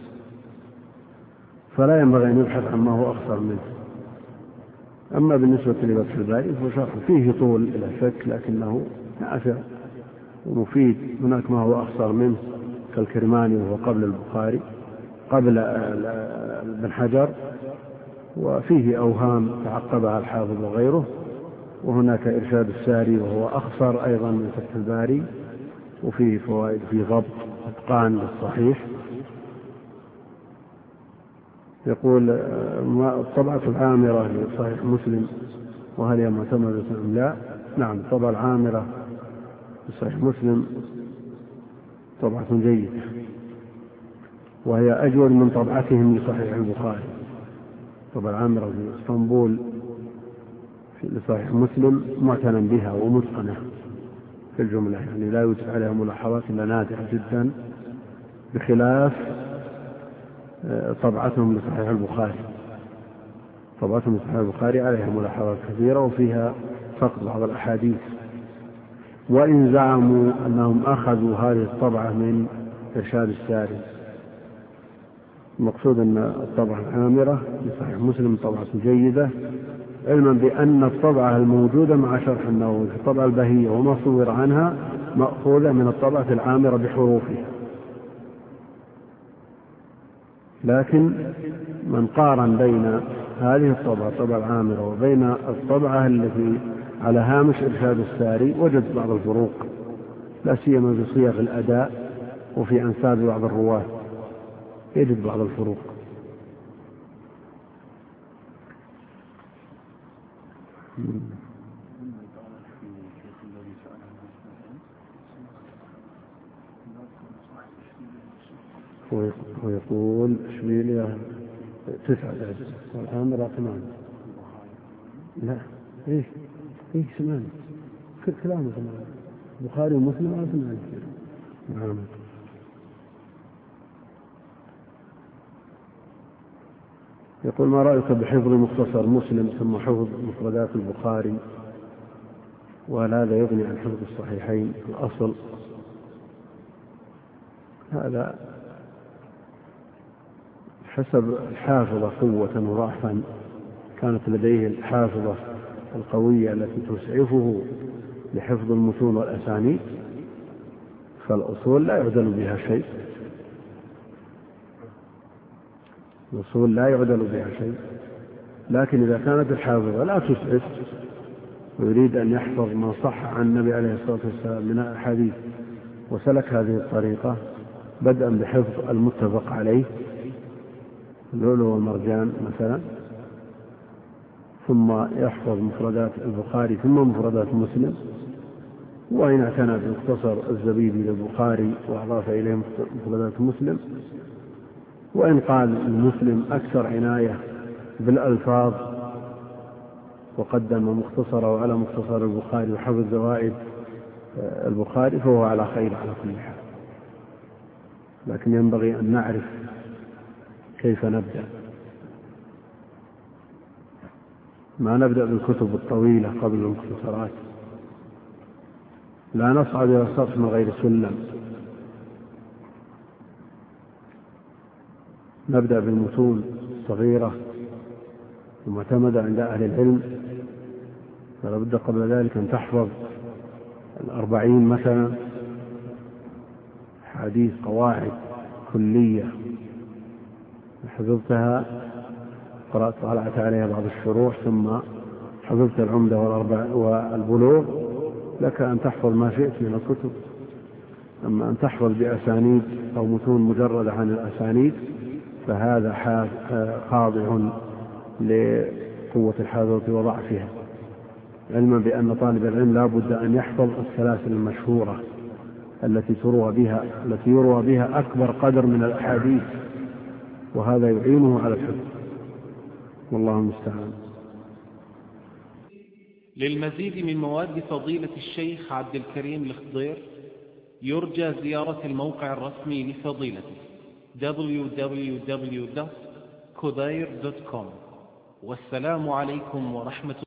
فلا ينبغي أن يبحث عما هو أخصر منه. أما بالنسبة لفتح الباري فهو شرح فيه طول إلى شك، لكنه نافع ومفيد. هناك ما هو أخصر منه كالكرماني وهو قبل البخاري قبل ابن حجر، وفيه أوهام تعقبها الحافظ وغيره. وهناك إرشاد الساري وهو أخصر أيضا من فتح الباري، وفيه فوائد في ضبط إتقان للصحيح. يقول الطبعة العامرة لصحيح مسلم وهل هي معتمدة أم لا؟ نعم، الطبعة العامرة لصحيح مسلم طبعة جيدة، وهي أجود من طبعتهم لصحيح البخاري. الطبعة العامرة في اسطنبول لصحيح مسلم معتنى بها ومتقنة في الجملة، يعني لا يوجد عليها ملاحظات إلا نادرة جدا، بخلاف طبعتهم لصحيح البخاري. طبعتهم لصحيح البخاري عليها ملاحظات كثيرة وفيها فقد بعض الأحاديث، وإن زعموا أنهم أخذوا هذه الطبعة من إرشاد الساري. المقصود أن الطبعة العامرة لصحيح مسلم طبعة جيدة، علما بأن الطبعة الموجودة مع شرح النووي في الطبعة البهية وما صور عنها مأخوذة من الطبعة العامرة بحروفها. لكن من قارن بين هذه الطبعة العامرة وبين الطبعة التي على هامش إرشاد الساري وجد بعض الفروق، لا سيما في صيغ الأداء وفي أنساب بعض الرواة يجد بعض الفروق. ويقول إشبيلية 9 والعامرة 8. لا إيه 8 كلامه 8. البخاري ومسلم على 8. نعم. يقول ما رأيك بحفظ مختصر مسلم ثم حفظ مفردات البخاري، وهل هذا يغني عن حفظ الصحيحين؟ الأصل هذا حسب الحافظة قوة وضعفا. كانت لديه الحافظة القوية التي تسعفه لحفظ المتون والأسانيد فالأصول لا يعدل بها شيء. الأصول لا يعدل بها شيء. لكن إذا كانت الحافظة لا تسعف ويريد أن يحفظ ما صح عن النبي عليه الصلاة والسلام من الأحاديث وسلك هذه الطريقة بدءا بحفظ المتفق عليه اللؤلؤ والمرجان مثلا، ثم يحفظ مفردات البخاري ثم مفردات مسلم، وإن اعتنى بمختصر الزبيدي للبخاري وأضاف إليه مفردات مسلم، وإن قال المسلم أكثر عناية بالألفاظ وقدم مختصره على مختصر البخاري وحفظ زوائد البخاري فهو على خير على كل حال. لكن ينبغي أن نعرف كيف نبدأ. ما نبدأ بالكتب الطويلة قبل المختصرات، لا نصعد إلى السطح من غير سلم. نبدأ بالمتون الصغيرة المعتمدة عند أهل العلم، فلا بد قبل ذلك أن تحفظ 40 مثلا حديث قواعد كلية حفظتها، طلعت عليها بعض الشروح، ثم حفظت العمدة والبلوغ، لك أن تحفظ ما شئت من الكتب. أما أن تحفظ بأسانيد أو متون مجردة عن الأسانيد فهذا خاضع لقوة الحافظة وضعفها، علما بأن طالب العلم لا بد أن يحفظ السلاسل المشهورة التي يروى بها أكبر قدر من الأحاديث، وهذا يعينه على الحفظ، والله المستعان. للمزيد من مواد فضيلة الشيخ عبد الكريم الخضير يرجى زيارة الموقع الرسمي لفضيلته www.khudair.com. والسلام عليكم ورحمة